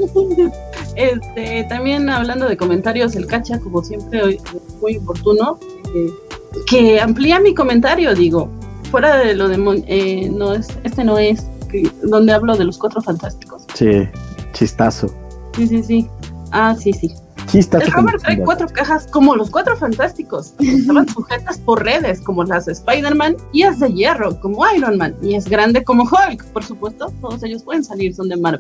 Este, también hablando de comentarios, el Cacha, como siempre, hoy muy oportuno, eh, que amplía mi comentario, digo, fuera de lo de, Mon- eh, no es, este no es, que, donde hablo de los Cuatro Fantásticos. Sí, chistazo. Sí, sí, sí. Ah, sí, sí. Chistazo. El Robert trae cuatro cajas como los Cuatro Fantásticos. Estaban sujetas por redes como las de Spider-Man y es de hierro como Iron Man y es grande como Hulk, por supuesto. Todos ellos pueden salir, son de Marvel.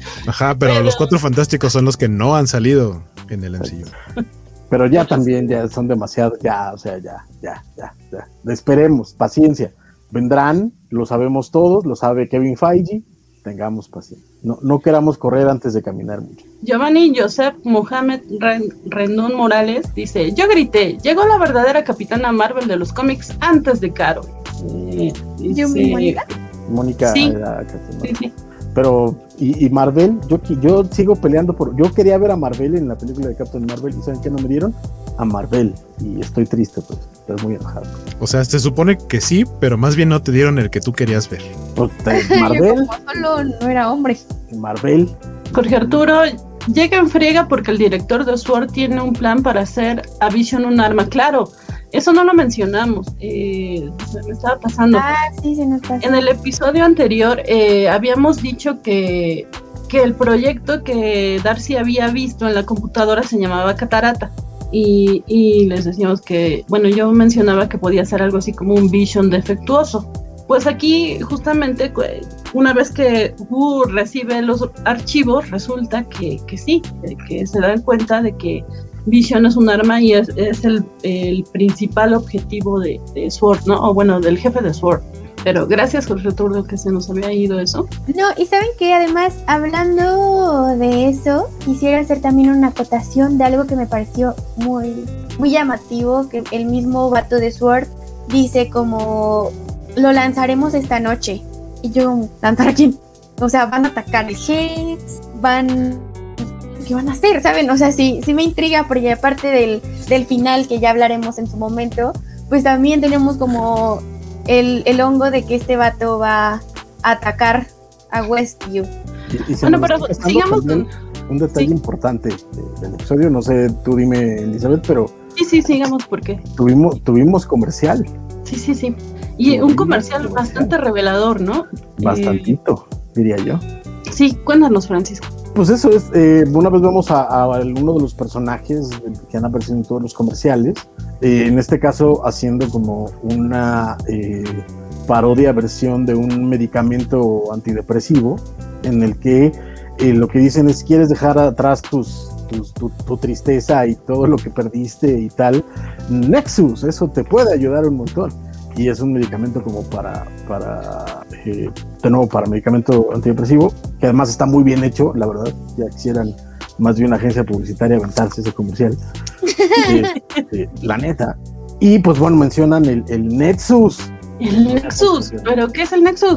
Ajá, pero, pero los Cuatro Fantásticos son los que no han salido en el M C U. Pero ya también, ya son demasiado, ya, o sea, ya, ya, ya, ya. Esperemos, paciencia. Vendrán, lo sabemos todos, lo sabe Kevin Feige, tengamos paciencia. No, no queramos correr antes de caminar mucho. Giovanni Joseph Mohamed Rendón Morales dice, yo grité, llegó la verdadera Capitana Marvel de los cómics antes de Carol. Eh, dice, ¿Yo mi Mónica? Mónica sí, era Capitana. Sí, sí. Pero, y, y Marvel, yo, yo sigo peleando por, yo quería ver a Marvel en la película de Captain Marvel, y ¿saben qué no me dieron? A Marvel, y estoy triste, pues, estoy muy enojado. O sea, se supone que sí, pero más bien no te dieron el que tú querías ver. Pues, Marvel. Yo como solo no era hombre. Marvel. Jorge Arturo llega en friega porque el director de SWORD tiene un plan para hacer a Vision un arma. Claro, eso no lo mencionamos, eh, se me estaba pasando. Ah, sí, se nos pasó. En el episodio anterior eh, habíamos dicho que, que el proyecto que Darcy había visto en la computadora se llamaba Catarata. Y, y les decíamos que, bueno, yo mencionaba que podía ser algo así como un Vision defectuoso. Pues aquí, justamente, una vez que Wu recibe los archivos, resulta que, que sí, que se dan cuenta de que Vision es un arma y es, es el, el principal objetivo de, de SWORD, ¿no? O bueno, del jefe de SWORD. Pero gracias, Jorge Arturo, que se nos había ido eso. No, y saben que además, hablando de eso, quisiera hacer también una acotación de algo que me pareció muy, muy llamativo, que el mismo vato de SWORD dice como, lo lanzaremos esta noche. Y yo, ¿lanzar a quién? O sea, van a atacar el Hex, van... ¿qué van a hacer? ¿Saben? O sea, sí, sí me intriga, porque aparte del, del final, que ya hablaremos en su momento, pues también tenemos como el, el hongo de que este vato va a atacar a Westview. Y, y bueno, pero sigamos con... Un detalle sí. importante de, del episodio, no sé, tú dime, Elizabeth, pero... Sí, sí, sigamos, ¿por qué? Tuvimos, tuvimos comercial. Sí, sí, sí. Y tuvimos un comercial, comercial bastante revelador, ¿no? Bastantito, eh... diría yo. Sí, cuéntanos, Francisco. Pues eso es, eh, una vez vemos a, a alguno de los personajes que han aparecido en todos los comerciales, eh, en este caso haciendo como una eh, parodia versión de un medicamento antidepresivo, en el que eh, lo que dicen es, ¿quieres dejar atrás tus, tus, tu, tu tristeza y todo lo que perdiste y tal? Nexus, eso te puede ayudar un montón. Y es un medicamento como para, para eh, de nuevo, para medicamento antidepresivo, que además está muy bien hecho, la verdad. Ya quisieran más de una agencia publicitaria aventarse ese comercial. eh, eh, la neta. Y pues bueno, mencionan el, el Nexus. ¿El Nexus? ¿Pero qué es el Nexus?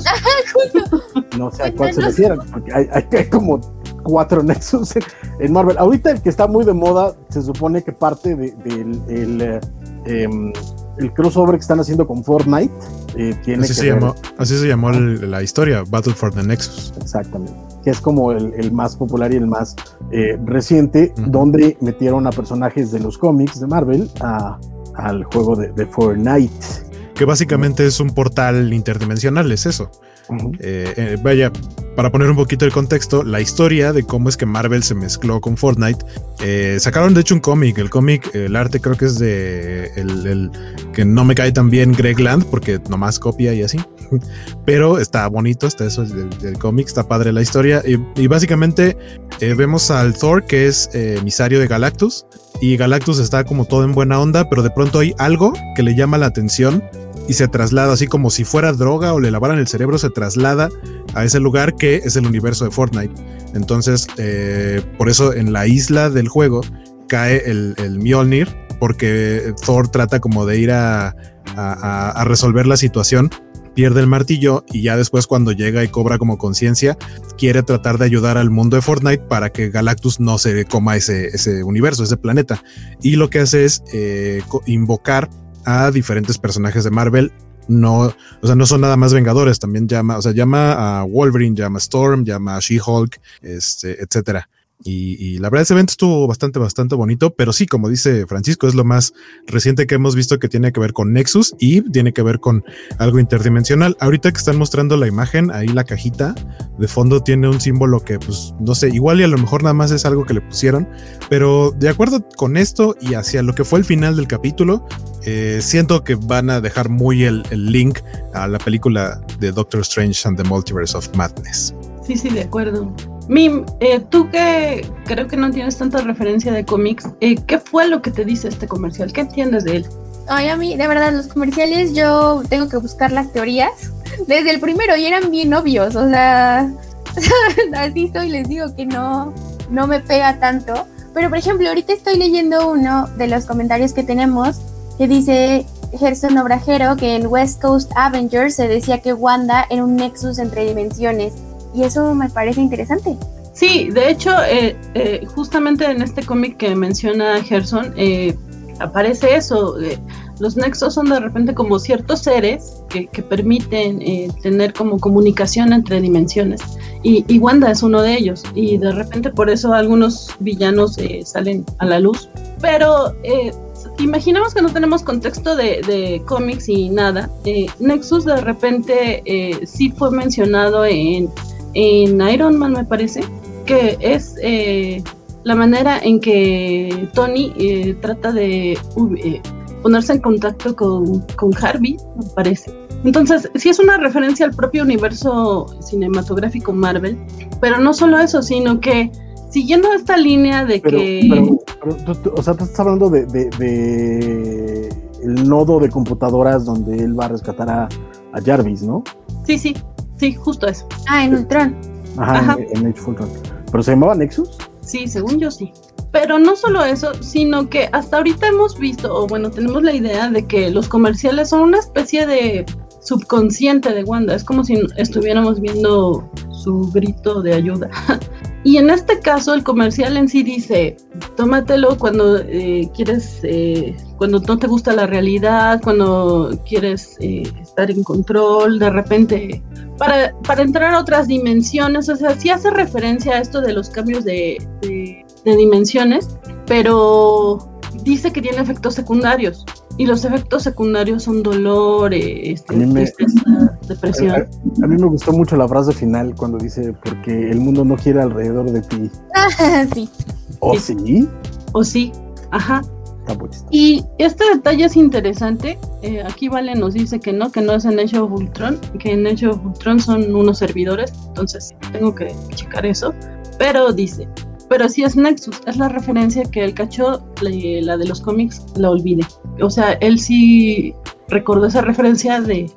No sé a cuál se refieren, porque hay, hay, hay como cuatro Nexus en, en Marvel. Ahorita el que está muy de moda, se supone que parte de, de, de el... Eh, eh, el crossover que están haciendo con Fortnite eh, tiene así que se ver... llamó, así se llamó el, la historia, Battle for the Nexus. Exactamente, que es como el, el más popular y el más eh, reciente, uh-huh. donde metieron a personajes de los cómics de Marvel a, al juego de, de Fortnite. Que básicamente uh-huh. es un portal interdimensional, es eso. Uh-huh. Eh, eh, vaya, para poner un poquito el contexto, la historia de cómo es que Marvel se mezcló con Fortnite, eh, sacaron de hecho un cómic, el cómic, el arte creo que es de el, el que no me cae tan bien Greg Land, porque nomás copia y así, pero está bonito, está eso del, del cómic, está padre la historia, y, y básicamente eh, vemos al Thor, que es eh, emisario de Galactus, y Galactus está como todo en buena onda, pero de pronto hay algo que le llama la atención y se traslada, así como si fuera droga o le lavaran el cerebro, se traslada a ese lugar que es el universo de Fortnite. Entonces, eh, por eso en la isla del juego cae el, el Mjolnir, porque Thor trata como de ir a, a, a resolver la situación, pierde el martillo y ya después cuando llega y cobra como conciencia, quiere tratar de ayudar al mundo de Fortnite para que Galactus no se coma ese, ese universo, ese planeta. Y lo que hace es eh, invocar a diferentes personajes de Marvel. No, o sea, no son nada más Vengadores, también llama, o sea, llama a Wolverine, llama a Storm, llama a She-Hulk, este, etcétera. Y, y la verdad ese evento estuvo bastante, bastante bonito, pero sí, como dice Francisco, es lo más reciente que hemos visto que tiene que ver con Nexus y tiene que ver con algo interdimensional. Ahorita que están mostrando la imagen, ahí la cajita de fondo tiene un símbolo que, pues, no sé, igual y a lo mejor nada más es algo que le pusieron, pero de acuerdo con esto y hacia lo que fue el final del capítulo, eh, siento que van a dejar muy el, el link a la película de Doctor Strange and the Multiverse of Madness. Sí, sí, de acuerdo. Mim, eh, tú que creo que no tienes tanta referencia de cómics, eh, ¿qué fue lo que te dice este comercial? ¿Qué entiendes de él? Ay, a mí, de verdad, los comerciales yo tengo que buscar las teorías desde el primero y eran bien obvios, o sea, así soy, les digo que no, no me pega tanto. Pero, por ejemplo, ahorita estoy leyendo uno de los comentarios que tenemos que dice Gerson Obrajero que en West Coast Avengers se decía que Wanda era un nexus entre dimensiones. Y eso me parece interesante. Sí, de hecho, eh, eh, justamente en este cómic que menciona Gerson, eh, aparece eso. Eh, los nexos son de repente como ciertos seres que, que permiten eh, tener como comunicación entre dimensiones. Y, y Wanda es uno de ellos. Y de repente por eso algunos villanos eh, salen a la luz. Pero eh, imaginemos que no tenemos contexto de, de cómics y nada. Eh, Nexus de repente eh, sí fue mencionado en... en Iron Man, me parece, que es eh, la manera en que Tony eh, trata de eh, ponerse en contacto con, con Harvey, me parece. Entonces, sí es una referencia al propio universo cinematográfico Marvel, pero no solo eso, sino que siguiendo esta línea de pero, que... Pero, pero tú, tú, o sea, tú estás hablando de, de, de el nodo de computadoras donde él va a rescatar a, a Jarvis, ¿no? Sí, sí. Sí, justo eso. Ah, en Ultron. Ajá, Ajá. en, en Age of Ultron. ¿Pero se llamaba Nexus? Sí, según yo sí. Pero no solo eso, sino que hasta ahorita hemos visto, o bueno, tenemos la idea de que los comerciales son una especie de subconsciente de Wanda. Es como si estuviéramos viendo su grito de ayuda. Y en este caso el comercial en sí dice, tómatelo cuando eh, quieres, eh, cuando no te gusta la realidad, cuando quieres eh, estar en control, de repente, para, para entrar a otras dimensiones. O sea, sí hace referencia a esto de los cambios de, de, de dimensiones, pero dice que tiene efectos secundarios. Y los efectos secundarios son dolor, este, me, tristeza, depresión. A, a, a mí me gustó mucho la frase final cuando dice, porque el mundo no gira alrededor de ti. Sí. ¿O sí? sí? ¿O sí? Ajá. Está muy chistoso. Y este detalle es interesante. Eh, aquí Vale nos dice que no, que no es en Age of Ultron, que en Age of Ultron son unos servidores, entonces tengo que checar eso. Pero dice... Pero sí es Nexus, es la referencia que él cachó, le, la de los cómics, la olvide. O sea, él sí recordó esa referencia de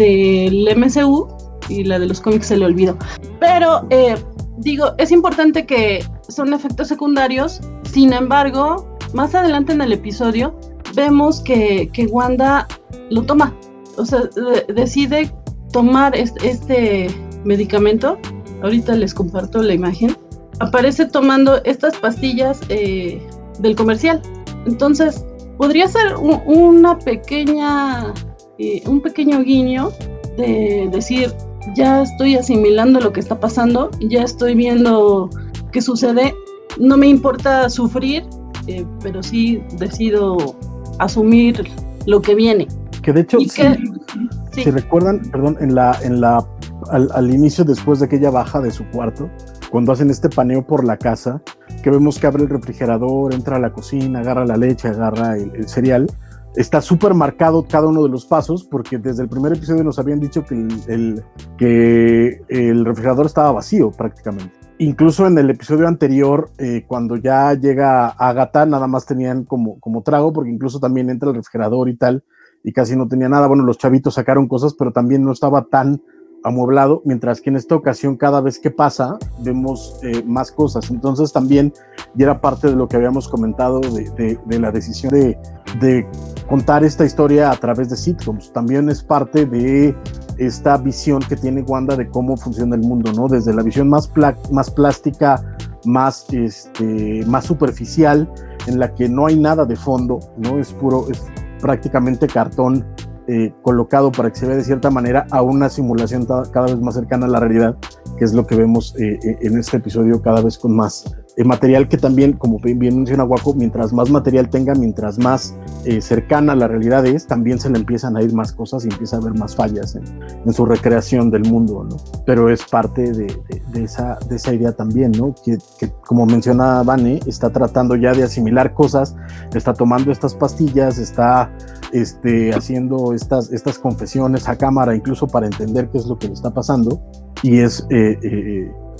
del M C U y la de los cómics se le olvidó. Pero, eh, digo, es importante que son efectos secundarios, sin embargo, más adelante en el episodio, vemos que, que Wanda lo toma. O sea, de, decide tomar este, este medicamento. Ahorita les comparto la imagen. Aparece tomando estas pastillas eh, del comercial. Entonces, podría ser un, una pequeña, eh, un pequeño guiño de decir, ya estoy asimilando lo que está pasando, ya estoy viendo qué sucede, no me importa sufrir, eh, pero sí decido asumir lo que viene. Que de hecho, y si, que, sí. si recuerdan, perdón, en la, en la, al, al inicio, después de que ella baja de su cuarto, cuando hacen este paneo por la casa, que vemos que abre el refrigerador, entra a la cocina, agarra la leche, agarra el, el cereal, está súper marcado cada uno de los pasos, porque desde el primer episodio nos habían dicho que el, el, que el refrigerador estaba vacío prácticamente. Incluso en el episodio anterior, eh, cuando ya llega Agatha, nada más tenían como, como trago, porque incluso también entra el refrigerador y tal, y casi no tenía nada. Bueno, los chavitos sacaron cosas, pero también no estaba tan amueblado, mientras que en esta ocasión cada vez que pasa vemos eh, más cosas. Entonces también ya era parte de lo que habíamos comentado de, de, de la decisión de, de contar esta historia a través de sitcoms. También es parte de esta visión que tiene Wanda de cómo funciona el mundo, ¿no? Desde la visión más, pla- más plástica, más, este, más superficial, en la que no hay nada de fondo, ¿no? Es puro, es prácticamente cartón Eh, colocado para que se vea de cierta manera, a una simulación ta- cada vez más cercana a la realidad, que es lo que vemos eh, eh, en este episodio, cada vez con más eh, material, que también, como bien, bien menciona Waco, mientras más material tenga, mientras más eh, cercana a la realidad es, también se le empiezan a ir más cosas y empieza a haber más fallas en, en su recreación del mundo, ¿no? Pero es parte de, de, de, esa, de esa idea también, ¿no? Que, que, como menciona Vane, está tratando ya de asimilar cosas, está tomando estas pastillas, está Este, haciendo estas, estas confesiones a cámara, incluso para entender qué es lo que le está pasando, y es, eh, eh,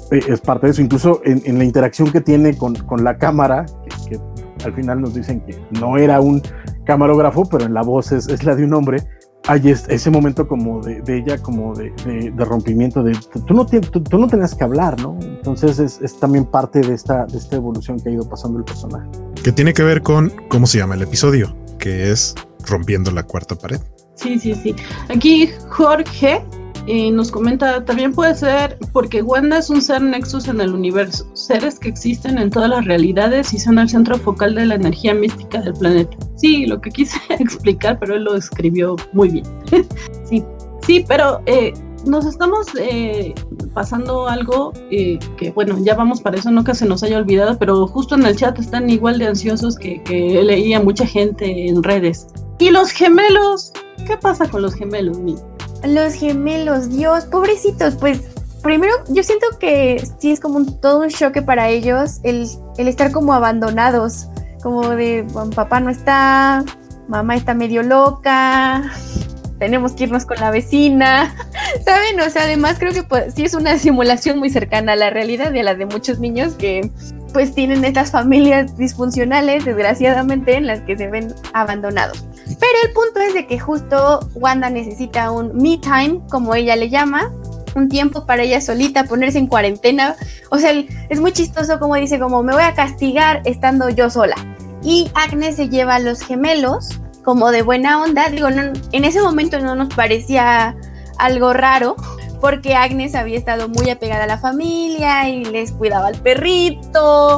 eh, es parte de eso, incluso en, en la interacción que tiene con, con la cámara, que, que al final nos dicen que no era un camarógrafo, pero en la voz es, es la de un hombre. Hay es, ese momento como de, de ella, como de, de, de rompimiento, de tú no, tú, tú no tenías que hablar, ¿no? Entonces es, es también parte de esta, de esta evolución que ha ido pasando el personaje. Que tiene que ver con, ¿cómo se llama el episodio? Que es Rompiendo la Cuarta Pared. Sí, sí, sí. Aquí Jorge eh, nos comenta, también puede ser porque Wanda es un ser nexus en el universo, seres que existen en todas las realidades y son el centro focal de la energía mística del planeta. Sí, lo que quise explicar, pero él lo escribió muy bien. sí, sí, pero eh, nos estamos eh, pasando algo eh, que, bueno, ya vamos para eso, no que se nos haya olvidado, pero justo en el chat están igual de ansiosos que, que leía mucha gente en redes. ¿Y los gemelos? ¿Qué pasa con los gemelos, Mi? Los gemelos, Dios, pobrecitos, pues primero yo siento que sí es como un, todo un choque para ellos el, el estar como abandonados, como de bueno, papá no está, mamá está medio loca, tenemos que irnos con la vecina, ¿saben? O sea, además creo que pues, sí es una simulación muy cercana a la realidad y a la de muchos niños que pues tienen estas familias disfuncionales, desgraciadamente, en las que se ven abandonados. Pero el punto es de que justo Wanda necesita un me time, como ella le llama, un tiempo para ella solita, ponerse en cuarentena. O sea, es muy chistoso como dice, como me voy a castigar estando yo sola. Y Agnes se lleva a los gemelos, como de buena onda. Digo, no, en ese momento no nos parecía algo raro, porque Agnes había estado muy apegada a la familia y les cuidaba al perrito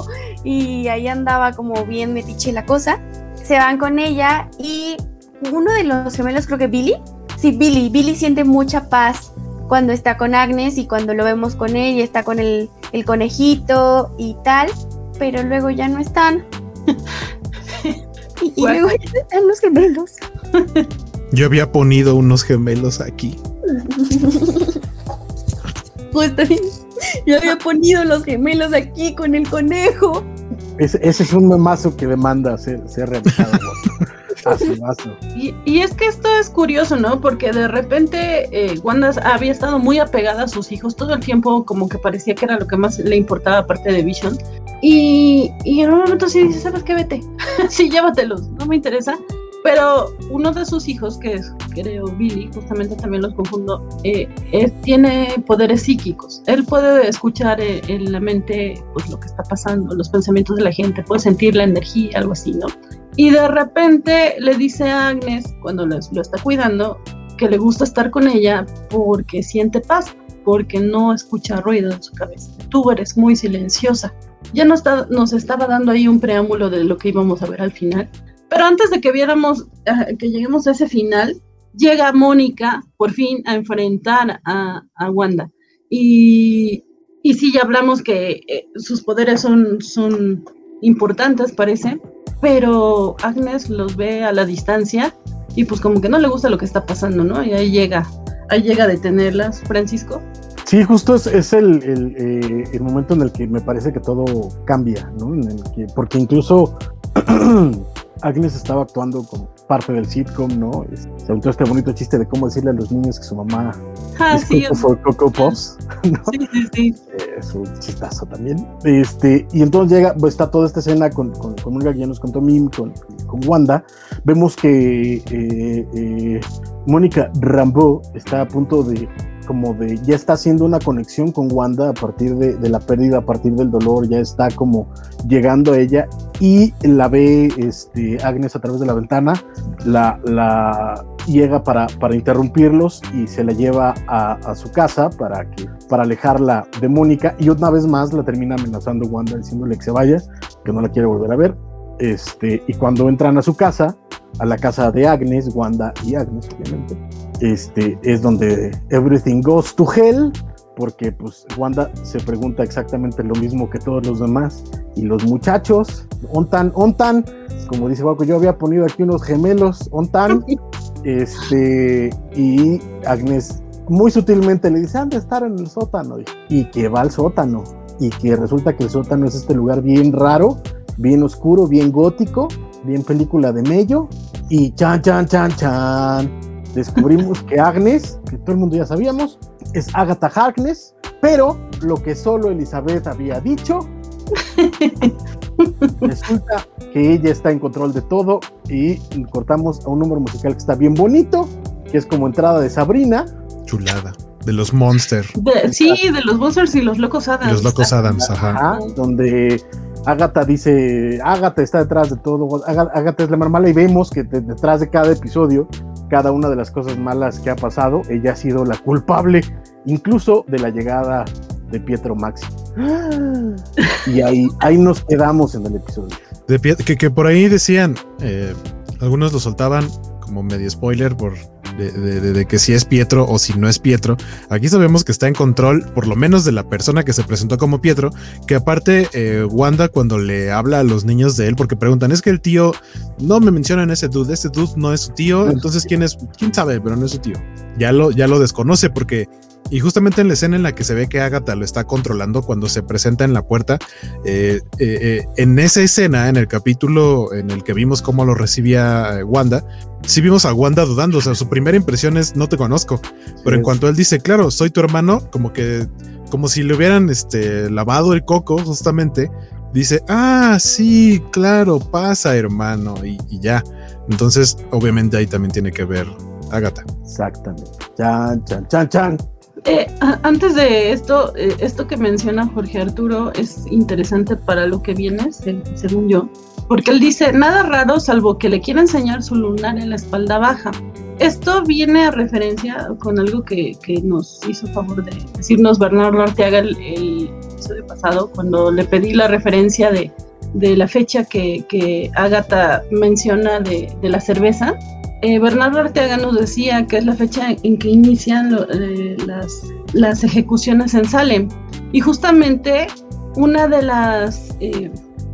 y ahí andaba como bien metiche la cosa. Se van con ella y uno de los gemelos, creo que Billy, sí, Billy, Billy siente mucha paz cuando está con Agnes y cuando lo vemos con él y está con el, el conejito y tal, pero luego ya no están. y, y luego ya no están los gemelos. Yo había ponido unos gemelos aquí. Pues también, yo había ponido los gemelos aquí con el conejo. Ese, ese es un memazo que demanda ser, ser realizado. y, y es que esto es curioso, ¿no? Porque de repente eh, Wanda había estado muy apegada a sus hijos todo el tiempo, como que parecía que era lo que más le importaba aparte de Vision. Y, y en un momento sí dice, ¿sabes qué? Vete. sí, llévatelos, no me interesa. Pero uno de sus hijos, que es, creo, Billy, justamente también los confundo, eh, eh, tiene poderes psíquicos. Él puede escuchar eh, en la mente pues, lo que está pasando, los pensamientos de la gente, puede sentir la energía, algo así, ¿no? Y de repente le dice a Agnes, cuando les, lo está cuidando, que le gusta estar con ella porque siente paz, porque no escucha ruido en su cabeza. Tú eres muy silenciosa. Ya nos, está, nos estaba dando ahí un preámbulo de lo que íbamos a ver al final. Pero antes de que viéramos, uh, que lleguemos a ese final, llega Mónica por fin a enfrentar a, a Wanda. Y, y sí, ya hablamos que eh, sus poderes son, son importantes, parece, pero Agnes los ve a la distancia y pues como que no le gusta lo que está pasando, ¿no? Y ahí llega, ahí llega a detenerlas, Francisco. Sí, justo es, es el, el, eh, el momento en el que me parece que todo cambia, ¿no? En el que, porque incluso Agnes estaba actuando como parte del sitcom, ¿no? Se aventó este bonito chiste de cómo decirle a los niños que su mamá ah, es sí, Coco for Coco Puffs, ¿no? Sí, sí, sí. Es un chistazo también. Este, y entonces llega, pues, está toda esta escena con, con, con Olga, que ya nos contó Mim, con, con Wanda. Vemos que eh, eh, Mónica Rambeau está a punto de como de, ya está haciendo una conexión con Wanda a partir de, de la pérdida, a partir del dolor, ya está como llegando a ella y la ve este, Agnes a través de la ventana, la, la llega para, para interrumpirlos y se la lleva a, a su casa para, que, para alejarla de Mónica y una vez más la termina amenazando Wanda diciéndole que se vaya, que no la quiere volver a ver. Este, y cuando entran a su casa, a la casa de Agnes, Wanda y Agnes obviamente, este, es donde everything goes to hell, porque pues Wanda se pregunta exactamente lo mismo que todos los demás, y los muchachos, ontan, ontan, como dice Guaco, yo había ponido aquí unos gemelos, ontan, este, y Agnes muy sutilmente le dice, han de estar en el sótano, y que va al sótano, y que resulta que el sótano es este lugar bien raro, bien oscuro, bien gótico, bien película de Mello, y chan, chan, chan, chan, descubrimos que Agnes, que todo el mundo ya sabíamos, es Agatha Harkness, Pero lo que solo Elizabeth había dicho, resulta que ella está en control de todo y cortamos a un número musical que está bien bonito, que es como entrada de Sabrina. Chulada. De los Monsters. De, sí, de los Monsters y los Locos Adams. Los Locos Adams, ajá. ajá. Donde Agatha dice, Agatha está detrás de todo, Agatha es la más mala, y vemos que de, detrás de cada episodio, cada una de las cosas malas que ha pasado, ella ha sido la culpable, incluso de la llegada de Pietro Maxi. Y ahí, ahí nos quedamos en el episodio. De pie, que, que por ahí decían, eh, algunos lo soltaban como medio spoiler por de, de, de, de que si es Pietro o si no es Pietro. Aquí sabemos que está en control, por lo menos de la persona que se presentó como Pietro, que aparte eh, Wanda cuando le habla a los niños de él, porque preguntan, es que el tío, no me mencionan ese dude, ese dude no es su tío, entonces quién es, quién sabe, pero no es su tío. Ya lo, ya lo desconoce porque... Y justamente en la escena en la que se ve que Agatha lo está controlando cuando se presenta en la puerta, eh, eh, eh, en esa escena, en el capítulo en el que vimos cómo lo recibía Wanda, sí vimos a Wanda dudando, o sea, su primera impresión es no te conozco, pero sí, en cuanto él dice, claro, soy tu hermano, como que, como si le hubieran este, lavado el coco, justamente, dice, ah, sí, claro, pasa hermano, y, y ya. Entonces, obviamente ahí también tiene que ver Agatha. Exactamente. Chan, chan, chan, chan. Eh, antes de esto, eh, esto que menciona Jorge Arturo es interesante para lo que viene, se, según yo, porque él dice, nada raro salvo que le quiera enseñar su lunar en la espalda baja. Esto viene a referencia con algo que, que nos hizo favor de decirnos Bernardo Arteaga el, el episodio pasado, cuando le pedí la referencia de, de la fecha que, que Agatha menciona de, de la cerveza. Eh, Bernardo Arteaga nos decía que es la fecha en que inician lo, eh, las, las ejecuciones en Salem, y justamente una de las eh,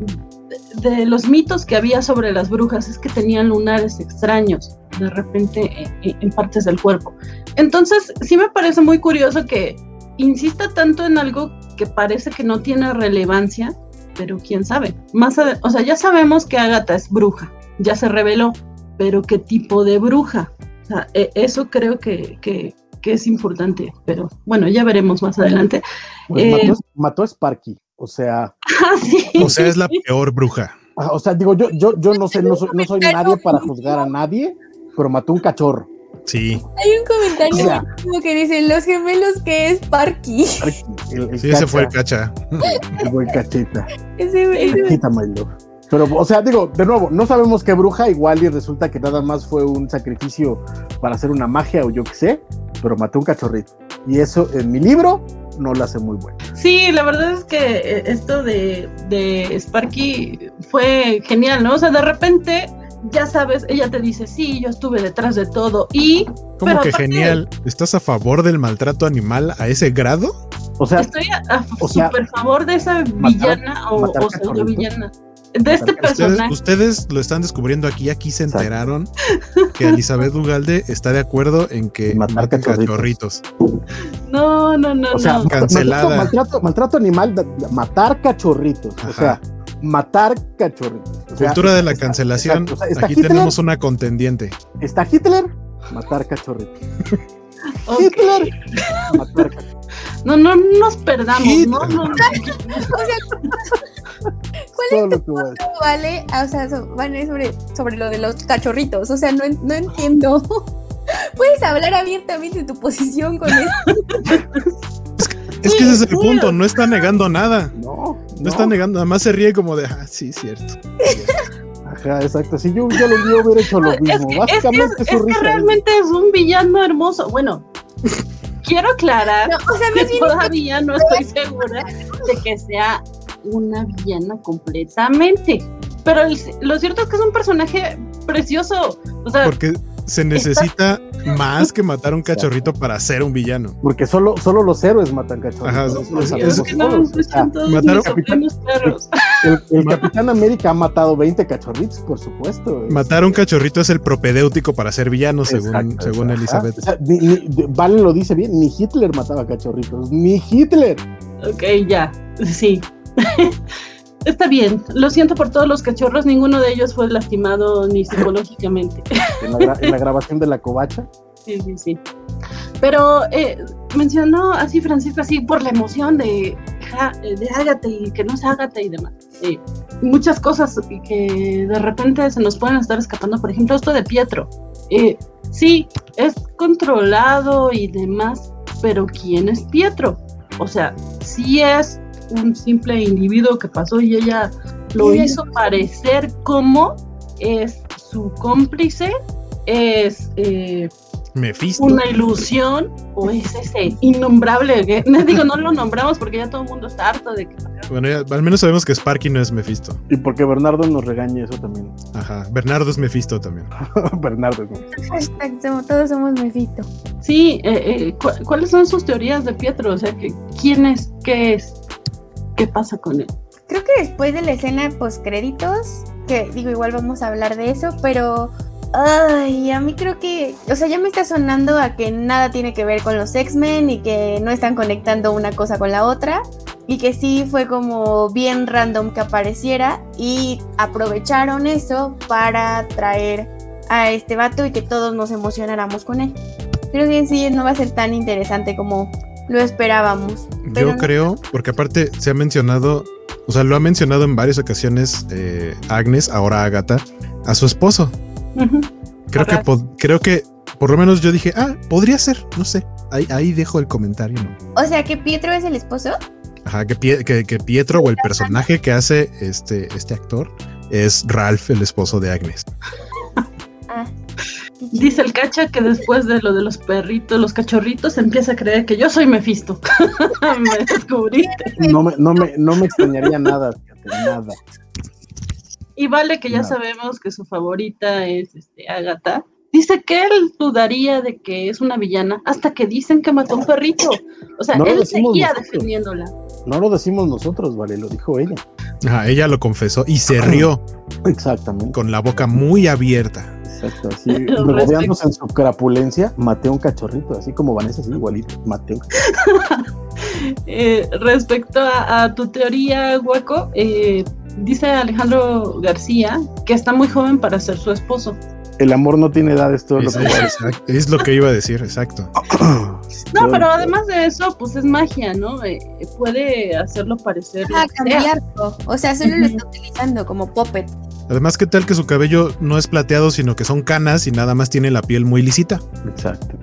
de, de los mitos que había sobre las brujas es que tenían lunares extraños de repente eh, en partes del cuerpo. Entonces sí me parece muy curioso que insista tanto en algo que parece que no tiene relevancia, pero quién sabe. Más a, o sea, ya sabemos que Agatha es bruja, ya se reveló, pero ¿qué tipo de bruja? O sea, eh, eso creo que, que, que es importante, pero bueno, ya veremos más adelante. Pues eh, mató, mató a Sparky, o sea... Ah, sí. O sea, es la peor bruja. O sea, digo, yo, yo, yo no sé, no soy, no soy nadie para juzgar a nadie, pero mató un cachorro. Sí. Hay un comentario O sea, como que dicen, los gemelos que es Sparky. El, el Sí, cacha, ese fue el cacha. el buen cacheta. Ese, ese... Cacheta, my love. Pero, o sea, digo, de nuevo, no sabemos qué bruja, igual y resulta que nada más fue un sacrificio para hacer una magia o yo qué sé, pero mató un cachorrito. Y eso, en mi libro, no lo hace muy bueno. Sí, la verdad es que esto de, de Sparky fue genial, ¿no? O sea, de repente, ya sabes, ella te dice, sí, yo estuve detrás de todo y... ¿Cómo pero que aparte, genial? ¿Estás a favor del maltrato animal a ese grado? O sea, estoy a, a o sea, super favor de esa matar, villana o, matar o pseudo cachorritos. villana. De este Ustedes- personaje. Ustedes, ustedes lo están descubriendo aquí, aquí se Exacto. enteraron que Elizabeth Ugalde está de acuerdo en que Matar maten cachorritos. cachorritos. No, no, no, O sea, no. ma- Cancelada. Maltrato, maltrato, maltrato animal, da- da- matar cachorritos. O Ajá. sea, matar cachorritos. O sea, Cultura de la está- cancelación. exacto. O sea, está Aquí Hitler, tenemos una contendiente. está Hitler, matar cachorritos. Ok. Hitler, matar cachorritos. No, no nos perdamos, Hit- ¿no? no, no. Todo lo que voy a decir. ¿Cómo vale? Ah, o sea, so- vale sobre, sobre lo de los cachorritos. O sea, no, en- no entiendo. Puedes hablar abiertamente de tu posición con esto. Es que ese es el punto, no está negando nada. No, No está negando, nada más se ríe como de, ah, sí, cierto. Ajá, exacto. Si yo, yo lo yo hubiera hecho lo Es mismo. que, es, que, Básicamente es su que risa. realmente es un villano hermoso. Bueno, quiero aclarar No, o sea, que más bien todavía no estoy segura de que sea una villana completamente. Pero el- lo cierto es que es un personaje precioso. O sea, Porque se necesita más que matar un cachorrito para ser un villano. Porque solo, solo los héroes matan cachorritos. Ajá, Eso lo es- sabemos es- que no todos. me O sea, gustan todos mataron- mis sobrinos perros. el, el Capitán América ha matado veinte cachorritos, por supuesto. Es- Matar a un cachorrito es el propedéutico para ser villano, según, Exacto, según ajá. Elizabeth. O sea, ni- ni- Valen lo dice bien, ni Hitler mataba cachorritos, ni Hitler. Ok, ya, sí. Está bien, lo siento por todos los cachorros, ninguno de ellos fue lastimado ni psicológicamente. En la, gra- en la grabación de la covacha. Sí, sí, sí. Pero eh, mencionó así Francisco, así por la emoción de, de Agatha y que no es Agatha y demás. Eh, muchas cosas que de repente se nos pueden estar escapando, por ejemplo, esto de Pietro. Eh, sí, es controlado y demás, pero ¿quién es Pietro? O sea, sí es un simple individuo que pasó y ella lo hizo parecer como es su cómplice, es eh, Mephisto. Una ilusión, o es ese innombrable, que, digo, no lo nombramos porque ya todo el mundo está harto de que... Bueno, ya, al menos sabemos que Sparky no es Mephisto. Y porque Bernardo nos regaña eso también. Ajá, Bernardo es Mephisto también. Bernardo es Mephisto. Hashtag, todos somos Mephisto. Sí, eh, eh, ¿cu- ¿cuáles son sus teorías de Pietro? O sea, que, ¿quién es? ¿Qué es? ¿Qué pasa con él? Creo que después de la escena post créditos, que digo, igual vamos a hablar de eso, pero ay, a mí creo que, o sea, ya me está sonando a que nada tiene que ver con los X-Men y que no están conectando una cosa con la otra y que sí fue como bien random que apareciera y aprovecharon eso para traer a este vato y que todos nos emocionáramos con él. Creo que en sí no va a ser tan interesante como lo esperábamos. Yo no... creo, porque aparte se ha mencionado, o sea, lo ha mencionado en varias ocasiones eh, Agnes, ahora Agatha, a su esposo. Uh-huh. Creo que, pod- creo que por lo menos yo dije, ah, podría ser, no sé. Ahí, ahí dejo el comentario, ¿no? O sea, ¿que Pietro es el esposo? Ajá, que, Pie- que, que Pietro o el personaje que hace este, este actor es Ralph, el esposo de Agnes. Ah. Dice el Cacha que después de lo de los perritos, los cachorritos, empieza a creer que yo soy Mephisto. Me descubriste. No me, no me, no me extrañaría nada, fíjate, nada. Y Vale, que ya No. sabemos que su favorita es este, Agatha, dice que él dudaría de que es una villana hasta que dicen que mató a un perrito. O sea, No lo él decimos seguía nosotros. defendiéndola. No lo decimos nosotros, vale, lo dijo ella. Ajá, ella lo confesó y se rió Exactamente. con la boca muy abierta. Exacto, así, regodeándose en su crapulencia, maté a un cachorrito, así como Vanessa, así igualito, maté a un cachorrito. Eh, respecto a, a tu teoría, Hueco, eh, dice Alejandro García que está muy joven para ser su esposo. El amor no tiene edad, es todo lo Es, que es- exacto, es lo que iba a decir, exacto. No, pero además de eso, pues es magia, ¿no? Eh, puede hacerlo parecer lo Ah, que sea. cambiarlo. O sea, solo lo está utilizando como puppet. Además, ¿qué tal que su cabello no es plateado, sino que son canas y nada más tiene la piel muy lisita? Exacto.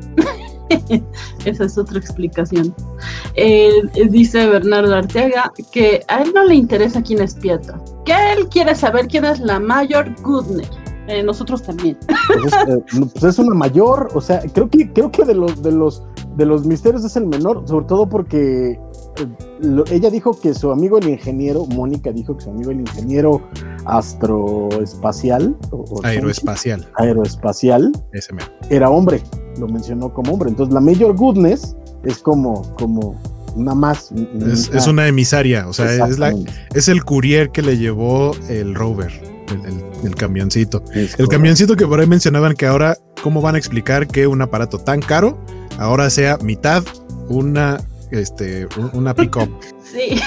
Esa es otra explicación. Eh, dice Bernardo Arteaga que a él no le interesa quién es Pietro, que él quiere saber quién es la Mayor Goodner. Eh, nosotros también. Pues es, eh, no, pues es una mayor, o sea, creo que creo que de los de los de los misterios es el menor, sobre todo porque eh, lo, ella dijo que su amigo el ingeniero, Mónica dijo que su amigo el ingeniero astroespacial o, o Aeroespacial. aeroespacial Ese mero. era hombre, lo mencionó como hombre. Entonces la Major Goodness es como como una más. Es, es una emisaria, o sea, es, la, Exactamente. es el courier que le llevó el rover, el, el, el camioncito. Es El correcto. camioncito que por ahí mencionaban que ahora, ¿cómo van a explicar que un aparato tan caro ahora sea mitad una, este, un- una pick-up? Sí.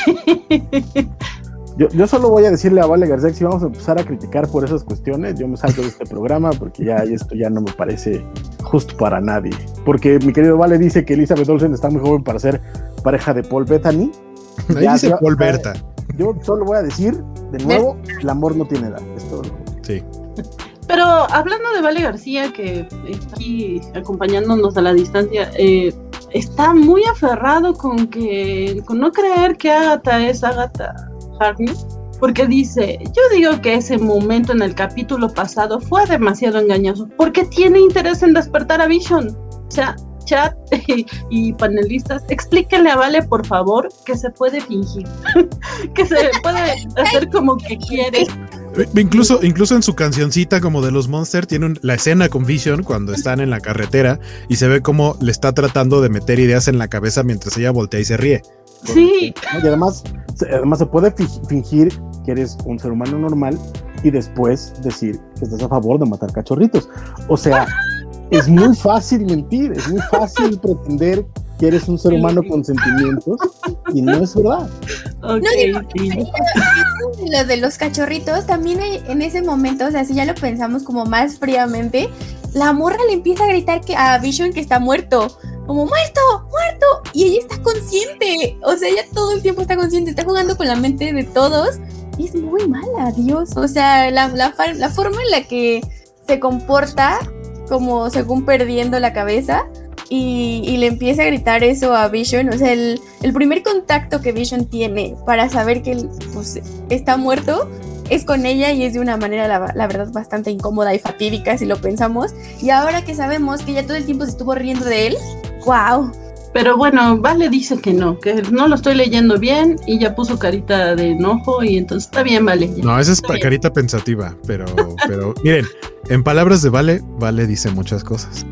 Yo, yo solo voy a decirle a Vale García que si vamos a empezar a criticar por esas cuestiones, yo me salgo de este programa porque ya esto ya no me parece justo para nadie. Porque mi querido Vale dice que Elizabeth Olsen está muy joven para ser pareja de Paul Bettany. Ahí Ya, dice ya, Paul ya, Berta. Yo solo voy a decir, de nuevo, el amor no tiene edad. Es todo lo que- Sí. Pero hablando de Vale García, que está aquí acompañándonos a la distancia, eh, está muy aferrado con que con no creer que Agatha es Agatha Harkness, porque dice, yo digo que ese momento en el capítulo pasado fue demasiado engañoso, porque tiene interés en despertar a Vision. O sea, chat y panelistas, explíquenle a Vale, por favor, que se puede fingir, que se puede hacer como que quiere. Incluso, incluso en su cancioncita como de los Monsters tiene un- la escena con Vision cuando están en la carretera y se ve cómo le está tratando de meter ideas en la cabeza mientras ella voltea y se ríe. Sí. ¿no? Y además, se- además se puede fi- fingir que eres un ser humano normal y después decir que estás a favor de matar cachorritos. O sea, es muy fácil mentir, es muy fácil pretender que eres un ser humano con sentimientos y no es verdad. Ok, No, digo, sí. Y lo de los cachorritos, también hay- en ese momento, o sea, si ya lo pensamos como más fríamente, la morra le empieza a gritar que a Vision que está muerto. como muerto, muerto, y ella está consciente, o sea, ella todo el tiempo está consciente, está jugando con la mente de todos, y es muy mala, Dios, o sea, la, la, la forma en la que se comporta, como según perdiendo la cabeza, y, y le empieza a gritar eso a Vision, o sea, el, el primer contacto que Vision tiene para saber que él, pues, está muerto, es con ella y es de una manera, la, la verdad, bastante incómoda y fatídica si lo pensamos. Y ahora que sabemos que ella todo el tiempo se estuvo riendo de él, ¡wow! Pero bueno, Vale dice que no, que no lo estoy leyendo bien y ya puso carita de enojo y entonces está bien, Vale. No, esa es Está bien. carita pensativa, pero, pero miren, en palabras de Vale, Vale dice muchas cosas.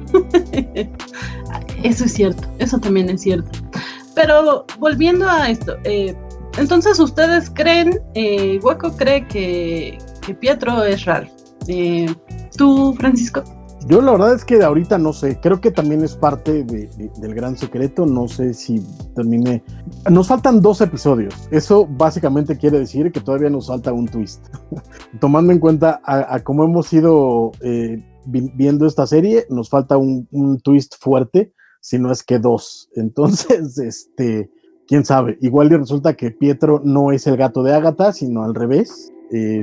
Eso es cierto, eso también es cierto. Pero volviendo a esto, eh, entonces ustedes creen, eh, Waco cree que, que Pietro es Ralph. Eh, ¿Tú, Francisco? Yo la verdad es que ahorita no sé, creo que también es parte de, de, del gran secreto, no sé si termine. Nos faltan dos episodios, eso básicamente quiere decir que todavía nos falta un twist. Tomando en cuenta a, a cómo hemos ido eh, vi, viendo esta serie, nos falta un, un twist fuerte, si no es que dos. Entonces, este... quién sabe, igual y resulta que Pietro no es el gato de Agatha, sino al revés.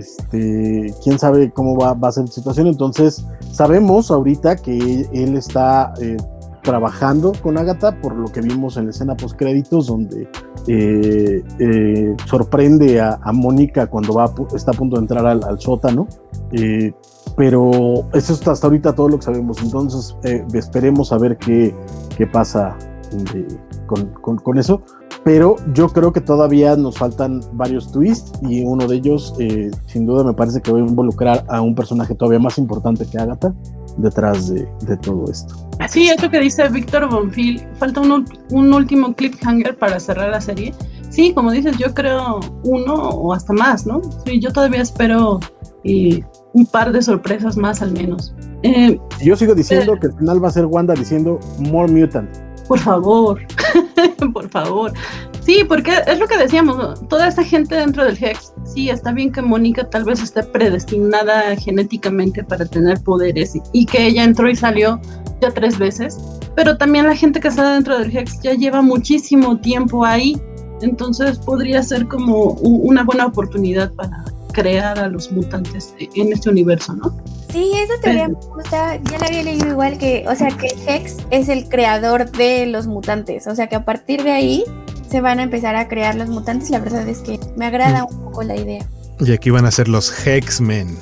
Este, quién sabe cómo va, va a ser la situación. Entonces, sabemos ahorita que él está eh, trabajando con Agatha, por lo que vimos en la escena post créditos, donde eh, eh, sorprende a, a Mónica cuando va, está a punto de entrar al, al sótano. Eh, pero eso es hasta ahorita todo lo que sabemos. Entonces, eh, esperemos a ver qué, qué pasa de, con, con, con eso. Pero yo creo que todavía nos faltan varios twists y uno de ellos, eh, sin duda, me parece que va a involucrar a un personaje todavía más importante que Agatha detrás de, de todo esto. Sí, es lo que dice Víctor Bonfil. Falta un, un último cliffhanger para cerrar la serie. Sí, como dices, yo creo uno o hasta más, ¿no? Sí, yo todavía espero eh, un par de sorpresas más al menos. Eh, yo sigo diciendo eh, que al final va a ser Wanda diciendo More Mutant. Por favor, por favor. Sí, porque es lo que decíamos, toda esta gente dentro del Hex, sí, está bien que Mónica tal vez esté predestinada genéticamente para tener poderes y, y que ella entró y salió ya tres veces, pero también la gente que está dentro del Hex ya lleva muchísimo tiempo ahí, entonces podría ser como un, una buena oportunidad para crear a los mutantes en este universo, ¿no? Sí, esa teoría me gusta, ya la había leído igual, que, o sea, que Hex es el creador de los mutantes, o sea, que a partir de ahí se van a empezar a crear los mutantes. La verdad es que me agrada un poco la idea. Y aquí van a ser los Hexmen.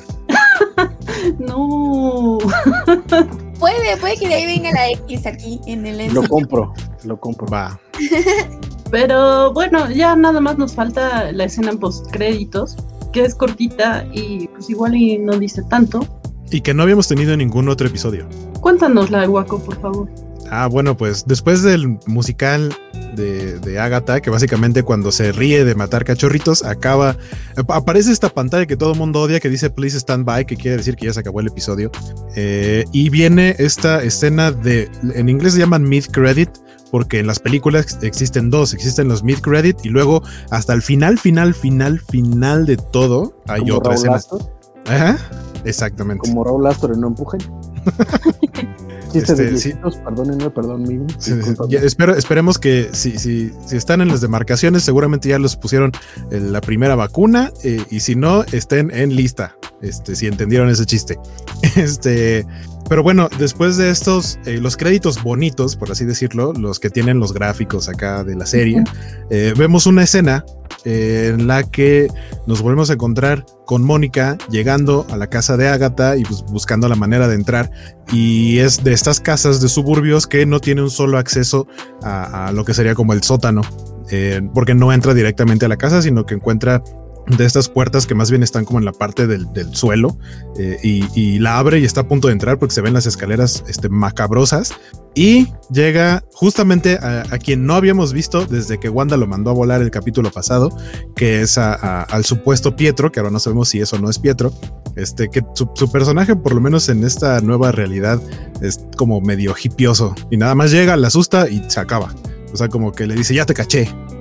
No. Puede, puede que de ahí venga la X aquí en el Lo compro, lo compro. Va. Pero bueno, ya nada más nos falta la escena post créditos, que es cortita y pues igual y no dice tanto. Y que no habíamos tenido en ningún otro episodio. Cuéntanosla, Waco, por favor. Ah, bueno, pues después del musical de, de Agatha, que básicamente cuando se ríe de matar cachorritos, acaba, aparece esta pantalla que todo el mundo odia, que dice Please Stand By, que quiere decir que ya se acabó el episodio. Eh, y viene esta escena de, en inglés se llaman mid-credit, porque en las películas existen dos, existen los mid-credit y luego hasta el final, final, final, final de todo hay ¿Como otra Raúl escena. Astor? Ajá, exactamente. Como Raúl Astor en No Empujen. Chistes Este, de viejitos, sí. Perdónenme, perdón mío. Sí, ya, espero, esperemos que si, si, si están en las demarcaciones, seguramente ya los pusieron en la primera vacuna, eh, y si no, estén en lista, este, si entendieron ese chiste. Este, pero bueno, después de estos, eh, los créditos bonitos, por así decirlo, los que tienen los gráficos acá de la serie, eh, vemos una escena eh, en la que nos volvemos a encontrar con Mónica llegando a la casa de Agatha y pues, buscando la manera de entrar, y es de estas casas de suburbios que no tiene un solo acceso a, a lo que sería como el sótano, eh, porque no entra directamente a la casa, sino que encuentra de estas puertas que más bien están como en la parte del, del suelo, eh, y, y la abre y está a punto de entrar porque se ven las escaleras este, macabrosas, y llega justamente a, a quien no habíamos visto desde que Wanda lo mandó a volar el capítulo pasado, que es a, a, al supuesto Pietro, que ahora no sabemos si eso no es Pietro, este, que su, su personaje por lo menos en esta nueva realidad es como medio hipioso y nada más llega, la asusta y se acaba. O sea, como que le dice, ya te caché.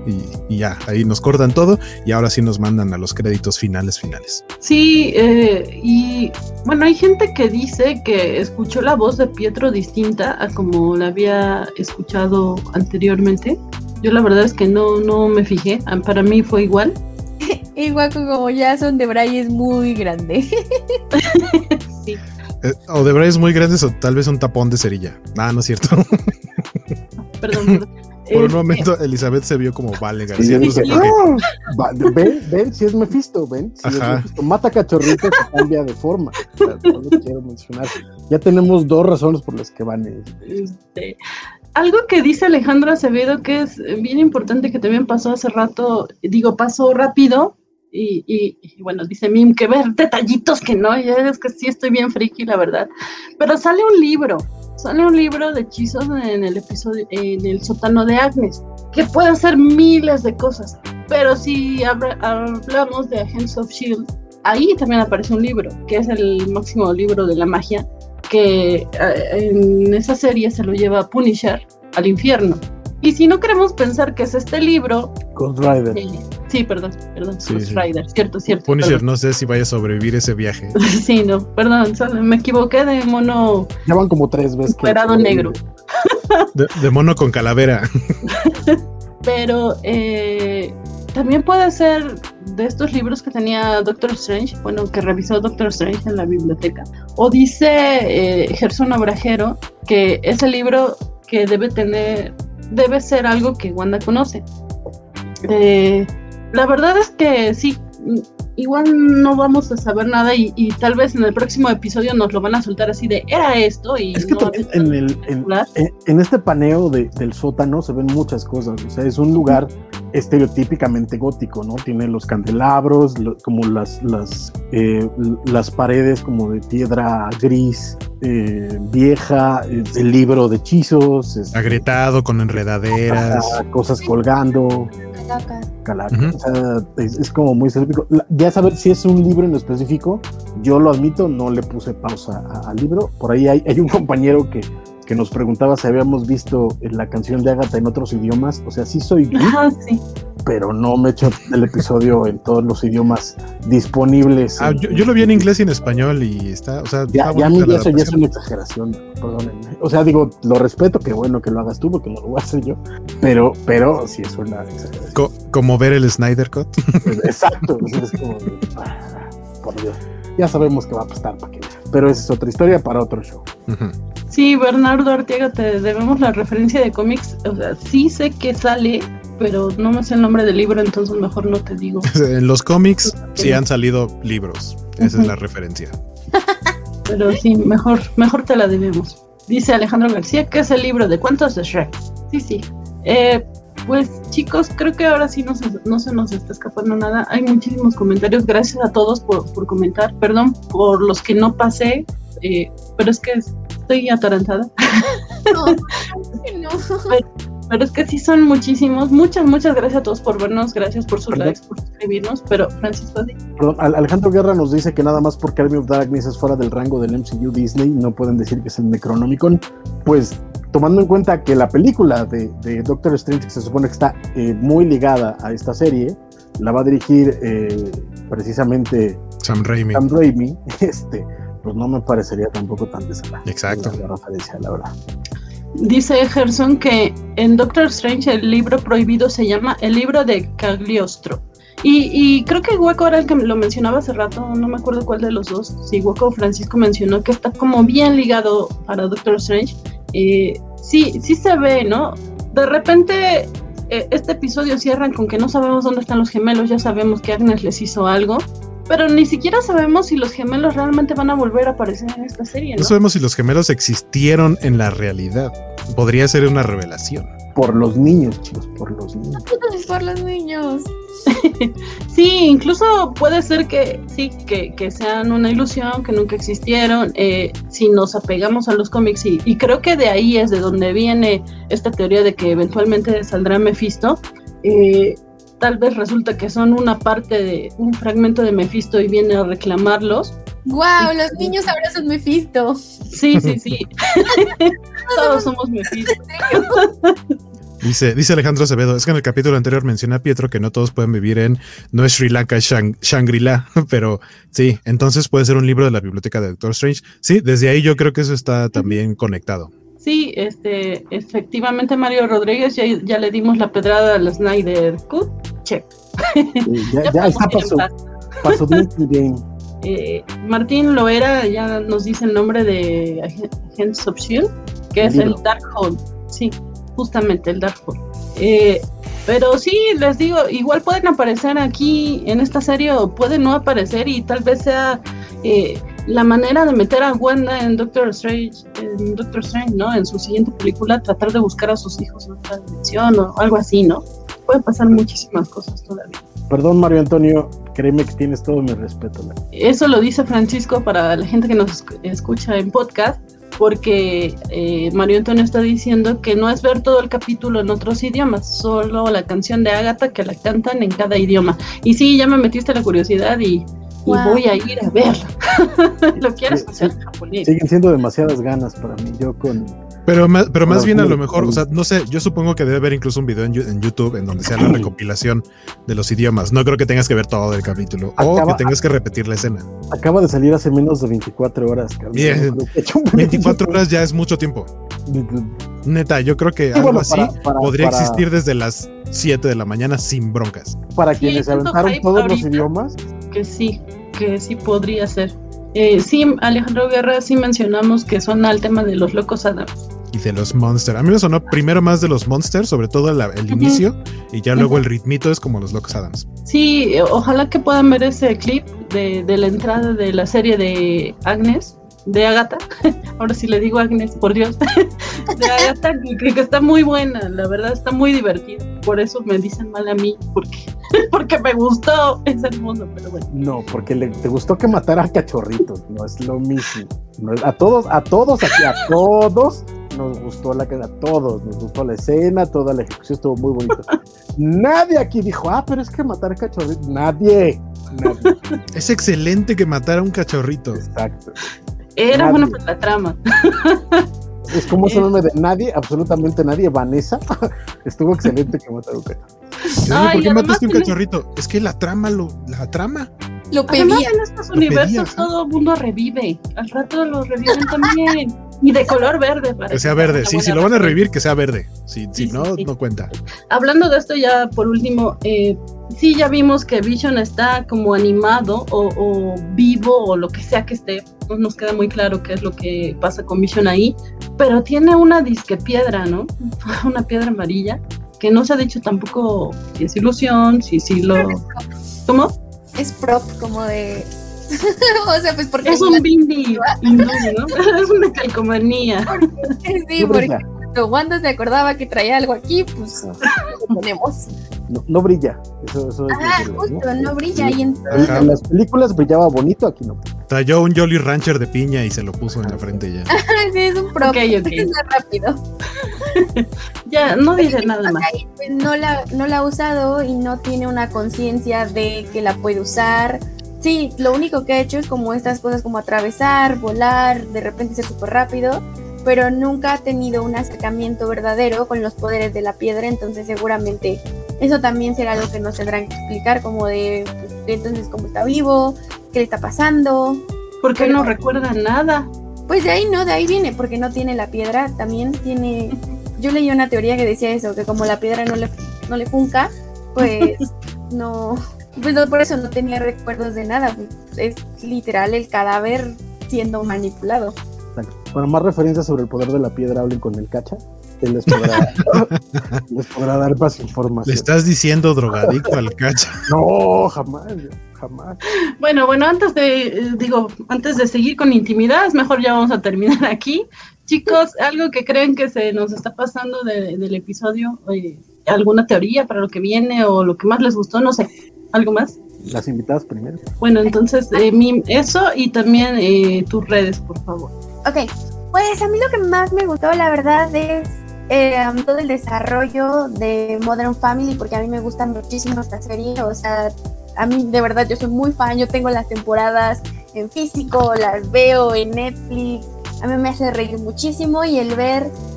y, y ya, ahí nos cortan todo y ahora sí nos mandan a los créditos finales finales. Sí, eh, y bueno, hay gente que dice que escuchó la voz de Pietro distinta a como la había escuchado anteriormente. Yo la verdad es que no, no me fijé, para mí fue igual. Igual como Jason de Bray es muy grande. Sí. Eh, o de Bray es muy grande o tal vez un tapón de cerilla. Ah, no es cierto. Perdón, perdón. Por un Eh, momento Elizabeth se vio como Vale García. Y No sé dije, por qué. "Ah, va, ven, ven, si es Mephisto, ven, si es Ajá. Mephisto. Mata cachorrito, se cambia de forma. O sea, no lo quiero mencionar. Ya tenemos dos razones por las que van. eh, Este, algo que dice Alejandro Acevedo que es bien importante, que también pasó hace rato, digo, pasó rápido, y, y, y bueno, dice Mim que ver detallitos que no, ya es que sí estoy bien friki, la verdad, pero sale un libro, sale un libro de hechizos en el episodio, en el sótano de Agnes, que puede ser miles de cosas, pero si habla, hablamos de Agents of S H I E L D, ahí también aparece un libro, que es el máximo libro de la magia, que eh, en esa serie se lo lleva Punisher al infierno. Y si no queremos pensar que es este libro... Ghost Rider. Eh, sí, perdón, perdón, Sí, Ghost sí. Rider, cierto, cierto. Punisher perdón. no sé si vaya a sobrevivir ese viaje. Sí, no, perdón, solo me equivoqué de mono Ya van como tres veces. que- operado negro. De, de mono con calavera. Pero eh, también puede ser de estos libros que tenía Doctor Strange, bueno, que revisó Doctor Strange en la biblioteca. O dice eh, Gerson Obrajero que ese libro que debe tener, debe ser algo que Wanda conoce. Eh, la verdad es que sí, igual no vamos a saber nada y, y tal vez en el próximo episodio nos lo van a soltar así de, era esto y Es que no también va a en, el, en, en- en este paneo de, del sótano se ven muchas cosas. O sea, es un lugar estereotípicamente gótico, ¿no? Tiene los candelabros, lo- como las, las, eh, las paredes como de piedra gris, eh, vieja, eh, el libro de hechizos, este, Agrietado, con enredaderas. ajá, cosas colgando. Calaca. Calaca. Ujú. O sea, es, es como muy específico. La- Ya saber si es un libro en específico, yo lo admito, no le puse pausa a- al libro. Por ahí hay, hay un compañero que, que nos preguntaba si habíamos visto la canción de Agatha en otros idiomas. O sea, sí soy geek, Ajá, sí. pero no me echo el episodio en todos los idiomas disponibles. Ah, yo, yo lo vi en inglés y en español y está, o sea, Ya, está ya a mí bonita la eso ya es adaptación. una exageración, perdónenme. O sea, digo, lo respeto, que bueno que lo hagas tú, porque no lo voy a hacer yo, pero, pero sí es una exageración. Co- como ver el Snyder Cut. Exacto, o sea, es como de, ah, por Dios, ya sabemos que va a pasar para que veas. Pero esa es otra historia para otro show. Ujú. Sí, Bernardo Arteaga, te debemos la referencia de cómics. O sea, sí sé que sale, pero no me sé el nombre del libro, entonces mejor no te digo. En los cómics sí han salido libros. Esa Ujú. es la referencia. Pero sí, mejor, mejor te la debemos. Dice Alejandro García que es el libro de cuentos de Shrek. Sí, sí. Eh, pues chicos, creo que ahora sí no se, no se nos está escapando nada. Hay muchísimos comentarios. Gracias a todos por, por comentar. Perdón por los que no pasé, eh, pero es que estoy atarantada. No, que no. Pero es que sí son muchísimos. Muchas, muchas gracias a todos por vernos. Gracias por sus ¿Perdón? likes, por suscribirnos. Pero Francisco, di. Perdón, Al- Alejandro Guerra nos dice que nada más porque Army of Darkness es fuera del rango del M C U Disney, no pueden decir que es el Necronomicon. Pues tomando en cuenta que la película de, de Doctor Strange, que se supone que está eh, muy ligada a esta serie, la va a dirigir eh, precisamente Sam Raimi. Sam Raimi, este, pues no me parecería tampoco tan desagradable. Exacto. La, la referencia, la verdad. Dice Gerson que en Doctor Strange el libro prohibido se llama El libro de Cagliostro. Y, y creo que Hueco era el que lo mencionaba hace rato, no me acuerdo cuál de los dos. Sí, Hueco o Francisco mencionó que está como bien ligado para Doctor Strange. Eh, sí, sí se ve, ¿no? De repente eh, este episodio cierran con que no sabemos dónde están los gemelos, ya sabemos que Agnes les hizo algo, pero ni siquiera sabemos si los gemelos realmente van a volver a aparecer en esta serie, ¿no? No sabemos si los gemelos existieron en la realidad. Podría ser una revelación. Por los niños, chicos, por los niños. Por los niños. Sí, incluso puede ser que sí, que, que sean una ilusión, que nunca existieron, eh, si nos apegamos a los cómics, y, y creo que de ahí es de donde viene esta teoría de que eventualmente saldrá Mephisto. Eh, tal vez resulta que son una parte de un fragmento de Mephisto y viene a reclamarlos. Wow, los niños ahora son Mephisto. Sí, sí, sí. Todos somos Mephisto. Dice, dice Alejandro Acevedo, es que en el capítulo anterior menciona a Pietro que no todos pueden vivir en, no es Sri Lanka, es Shang, Shangri-La, pero sí, entonces puede ser un libro de la biblioteca de Doctor Strange. Sí, desde ahí yo creo que eso está también conectado. Sí, este, efectivamente Mario Rodríguez, ya, ya le dimos la pedrada al Snyder Cut, check. Sí, ya, ya, ya está pasó, pasó game. Eh, Martín Loera ya nos dice el nombre de Agents of Shield, que el es libro. El Darkhold, sí, justamente el Darkhold. Eh, pero sí, les digo, igual pueden aparecer aquí en esta serie o pueden no aparecer y tal vez sea eh, la manera de meter a Wanda en Doctor Strange, en Doctor Strange, ¿no? En su siguiente película, tratar de buscar a sus hijos en otra dimensión o algo así, ¿no? Pueden pasar muchísimas cosas todavía. Perdón, Mario Antonio, créeme que tienes todo mi respeto. ¿no? Eso lo dice Francisco para la gente que nos escucha en podcast, porque eh, Mario Antonio está diciendo que no es ver todo el capítulo en otros idiomas, solo la canción de Agatha que la cantan en cada idioma. Y sí, ya me metiste la curiosidad y, wow. y voy a ir a verla. Lo quiero escuchar en japonés. Siguen siendo demasiadas ganas para mí, yo con... Pero más, pero más bien a lo mejor, o sea, no sé, yo supongo que debe haber incluso un video en, en YouTube en donde sea la recopilación de los idiomas. No creo que tengas que ver todo el capítulo acaba, o que tengas que repetir la escena. Acaba de salir hace menos de veinticuatro horas. Cabrón. Bien, veinticuatro horas ya es mucho tiempo. Neta, yo creo que sí, algo bueno, así para, para, podría para, existir desde las siete de la mañana sin broncas. Para sí, quienes aventaron todos los idiomas. Que sí, que sí podría ser. Eh, sí, Alejandro Guerra, sí mencionamos que suena al tema de los Locos Adams. Y de los Monsters. A mí me sonó primero más de los Monsters, sobre todo la, el uh-huh. inicio, y ya luego uh-huh. el ritmito es como los Locos Adams. Sí, ojalá que puedan ver ese clip de, de la entrada de la serie de Agnes, de Agatha. Ahora sí le digo Agnes, por Dios. De Agatha, que, que está muy buena, la verdad está muy divertida. Por eso me dicen mal a mí, porque, porque me gustó, es hermoso, pero bueno. No, porque le, te gustó que matara a cachorritos, no es lo mismo. No es, a todos, a todos, aquí, a todos nos gustó la a todos, nos gustó la escena, toda la ejecución estuvo muy bonita. Nadie aquí dijo, ah, pero es que matar a cachorritos, nadie, nadie. Es excelente que matara a un cachorrito. Exacto. Era bueno para la trama. Es como ese nombre de nadie, absolutamente nadie. Vanessa, estuvo excelente que matara a un cachorrito. Ay, ¿por qué mataste un cachorrito? Es que la trama, lo, la trama. Lo pedía. Además, en estos universos pedía, todo el mundo revive. Al rato lo reviven también. Y de color verde. Que sea verde. Sí, si lo van a revivir, que sea verde. Si, sí, si no, sí, sí. no cuenta. Hablando de esto ya por último, eh, sí ya vimos que Vision está como animado o, o vivo o lo que sea que esté. No nos queda muy claro qué es lo que pasa con Vision ahí. Pero tiene una disque piedra, ¿no? Una piedra amarilla. Que no se ha dicho tampoco si es ilusión, si sí lo... ¿Cómo? Es prop como de... o sea, pues porque... Es un bimbi hindú, ¿no? Es una calcomanía. Sí, porque cuando Wanda se acordaba que traía algo aquí, pues lo ponemos. No, no brilla. Eso, eso ah, es justo, ¿no? no brilla. Sí. Y en... en las películas brillaba bonito, aquí no. Trayó un Jolly Rancher de piña y se lo puso en la frente ya. Sí, es un prop. Okay, okay. Es más rápido. Ya, no dice nada más. Pues no la, no la ha usado y no tiene una conciencia de que la puede usar. Sí, lo único que ha hecho es como estas cosas como atravesar, volar, de repente ser súper rápido, pero nunca ha tenido un acercamiento verdadero con los poderes de la piedra, entonces seguramente eso también será algo que nos tendrán que explicar, como de, pues, entonces cómo está vivo, qué le está pasando. ¿Por qué no recuerda nada? Pues de ahí no, de ahí viene, porque no tiene la piedra, también tiene... Yo leí una teoría que decía eso, que como la piedra no le, no le funca, pues no... Pues no, por eso no tenía recuerdos de nada, pues es literal el cadáver siendo manipulado. Para más referencias sobre el poder de la piedra, hablen con el Cacha, que les podrá, les podrá dar más información. ¿Le estás diciendo drogadicto al Cacha? No, jamás, jamás. Bueno, bueno, antes de, eh, digo, antes de seguir con intimidad, es mejor ya vamos a terminar aquí. Chicos, algo que creen que se nos está pasando de, del episodio, eh, alguna teoría para lo que viene o lo que más les gustó, no sé. ¿Algo más? Las invitadas primero. Bueno, entonces, eh, mi, eso y también eh, tus redes, por favor. Ok, pues a mí lo que más me gustó, la verdad, es eh, todo el desarrollo de Modern Family, porque a mí me gusta muchísimo esta serie, o sea, a mí de verdad yo soy muy fan, yo tengo las temporadas en físico, las veo en Netflix, a mí me hace reír muchísimo y el ver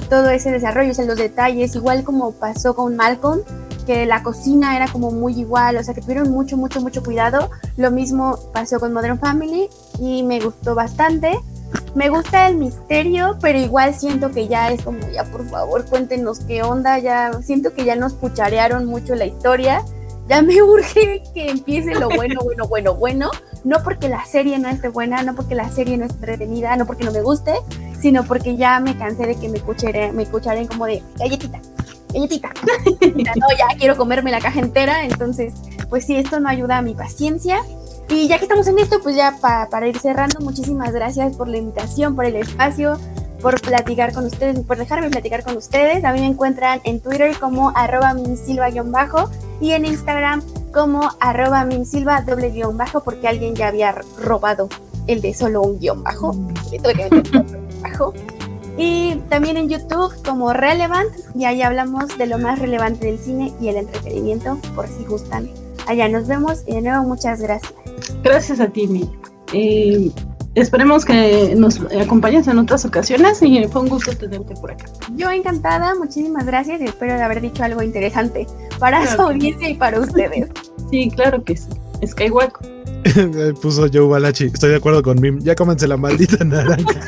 todo ese desarrollo, o sea, los detalles, igual como pasó con Malcolm, que la cocina era como muy igual, o sea, que tuvieron mucho, mucho, mucho cuidado. Lo mismo pasó con Modern Family y me gustó bastante. Me gusta el misterio, pero igual siento que ya es como, ya por favor, cuéntenos qué onda, ya siento que ya nos cucharearon mucho la historia. Ya me urge que empiece lo bueno, bueno, bueno, bueno. No porque la serie no esté buena, no porque la serie no esté entretenida, no porque no me guste, sino porque ya me cansé de que me cucharen, me cucharen como de galletita, galletita. No, ya quiero comerme la caja entera. Entonces, pues sí, esto no ayuda a mi paciencia. Y ya que estamos en esto, pues ya pa, para ir cerrando, muchísimas gracias por la invitación, por el espacio, por platicar con ustedes, por dejarme platicar con ustedes. A mí me encuentran en Twitter como arroba minsilva-bajo y en Instagram como arroba minsilva doble guión bajo, porque alguien ya había robado el de solo un guión bajo. Le tuve que meter otro guión bajo. Y también en YouTube como Relevant, y ahí hablamos de lo más relevante del cine y el entretenimiento, por si gustan. Allá nos vemos y de nuevo muchas gracias. Gracias a ti, Mi. Eh, esperemos que nos acompañes en otras ocasiones y fue un gusto tenerte por acá. Yo encantada, muchísimas gracias y espero de haber dicho algo interesante para claro. su audiencia y para ustedes. Sí, claro que sí. Skywaco. Puso Joe Balachi. Estoy de acuerdo con Mim. Ya cómense la maldita naranja.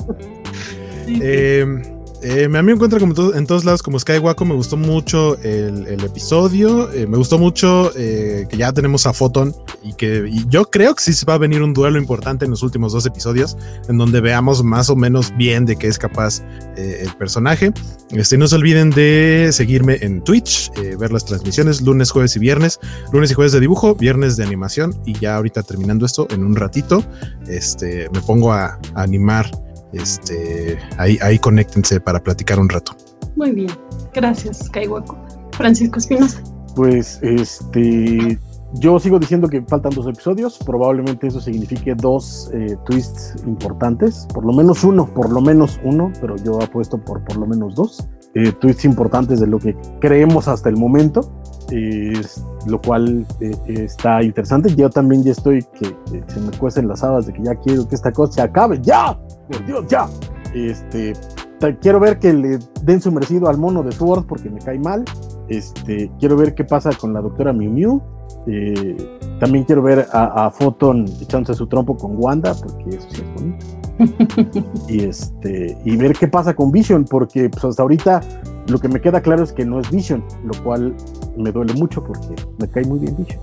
sí, sí. Eh, eh, a mí me encuentra como to- en todos lados como Skywaco. Me gustó mucho el, el episodio. Eh, me gustó mucho eh, que ya tenemos a Photon y que y yo creo que sí se va a venir un duelo importante en los últimos dos episodios en donde veamos más o menos bien de qué es capaz eh, el personaje. Este, no se olviden de seguirme en Twitch, eh, ver las transmisiones lunes, jueves y viernes, lunes y jueves de dibujo, viernes de animación, y ya ahorita terminando esto en un ratito este, me pongo a, a animar. Este, ahí, ahí conéctense para platicar un rato. Muy bien, gracias, Skywaco. Francisco Espinosa. Pues este, yo sigo diciendo que faltan dos episodios. Probablemente eso signifique dos eh, twists importantes, por lo menos uno, por lo menos uno, pero yo apuesto por por lo menos dos eh, twists importantes de lo que creemos hasta el momento. Eh, lo cual eh, está interesante. Yo también ya estoy que, que se me cuecen las habas de que ya quiero que esta cosa se acabe, ya, por Dios, ya. Este, t- quiero ver que le den su merecido al mono de Sword porque me cae mal. Este, quiero ver qué pasa con la doctora Miu Miu. Eh, también quiero ver a, a Photon echándose su trompo con Wanda porque eso sí es bonito. y este, y ver qué pasa con Vision porque pues hasta ahorita lo que me queda claro es que no es Vision, lo cual me duele mucho porque me cae muy bien Vision.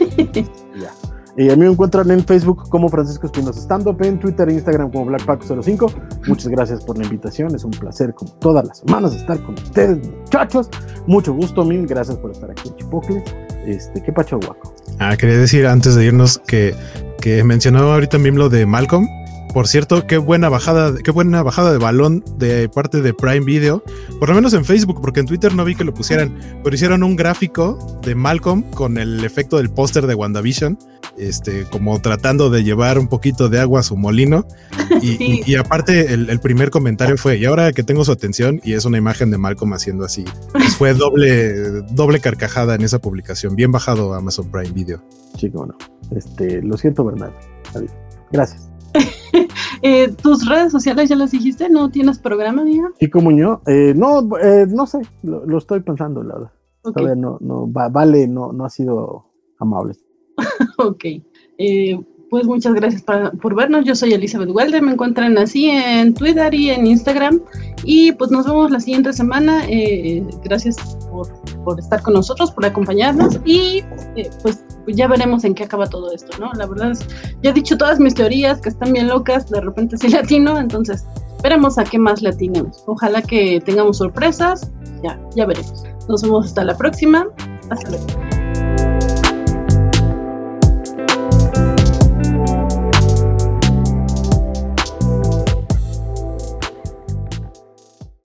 Ya. Eh, a mí me encuentran en Facebook como Francisco Espinosa Stand Up, en Twitter e Instagram como Black Paco cero cinco. Muchas gracias por la invitación, es un placer como todas las semanas estar con ustedes, muchachos. Mucho gusto, mil gracias por estar aquí en Chipocles. Este, ¿qué pacho, guaco? Ah, quería decir antes de irnos que, que mencionaba ahorita Mim lo de Malcolm. Por cierto, qué buena bajada, qué buena bajada de balón de parte de Prime Video, por lo menos en Facebook, porque en Twitter no vi que lo pusieran, pero hicieron un gráfico de Malcolm con el efecto del póster de WandaVision, este, como tratando de llevar un poquito de agua a su molino. Y, sí. y, y aparte, el, el primer comentario fue: y ahora que tengo su atención, y es una imagen de Malcolm haciendo así. Pues fue doble, doble carcajada en esa publicación. Bien bajado Amazon Prime Video. Sí, cómo no. Este, lo siento, Bernardo. Adiós. Gracias. eh, ¿Tus redes sociales ya las dijiste? ¿No tienes programa, amiga? Chico Muñoz, eh, no, eh, no sé, lo, lo estoy pensando, la verdad. Okay. Todavía no, no, va, vale, no, no ha sido amable. Ok, eh, pues muchas gracias para, por vernos. Yo soy Elizabeth Welder, me encuentran así en Twitter y en Instagram. Y pues nos vemos la siguiente semana. Eh, gracias por, por estar con nosotros, por acompañarnos. Y eh, pues ya veremos en qué acaba todo esto, ¿no? La verdad es, ya he dicho todas mis teorías que están bien locas, de repente sí latino, entonces veremos a qué más latinemos. Ojalá que tengamos sorpresas, ya, ya veremos. Nos vemos hasta la próxima. Hasta luego.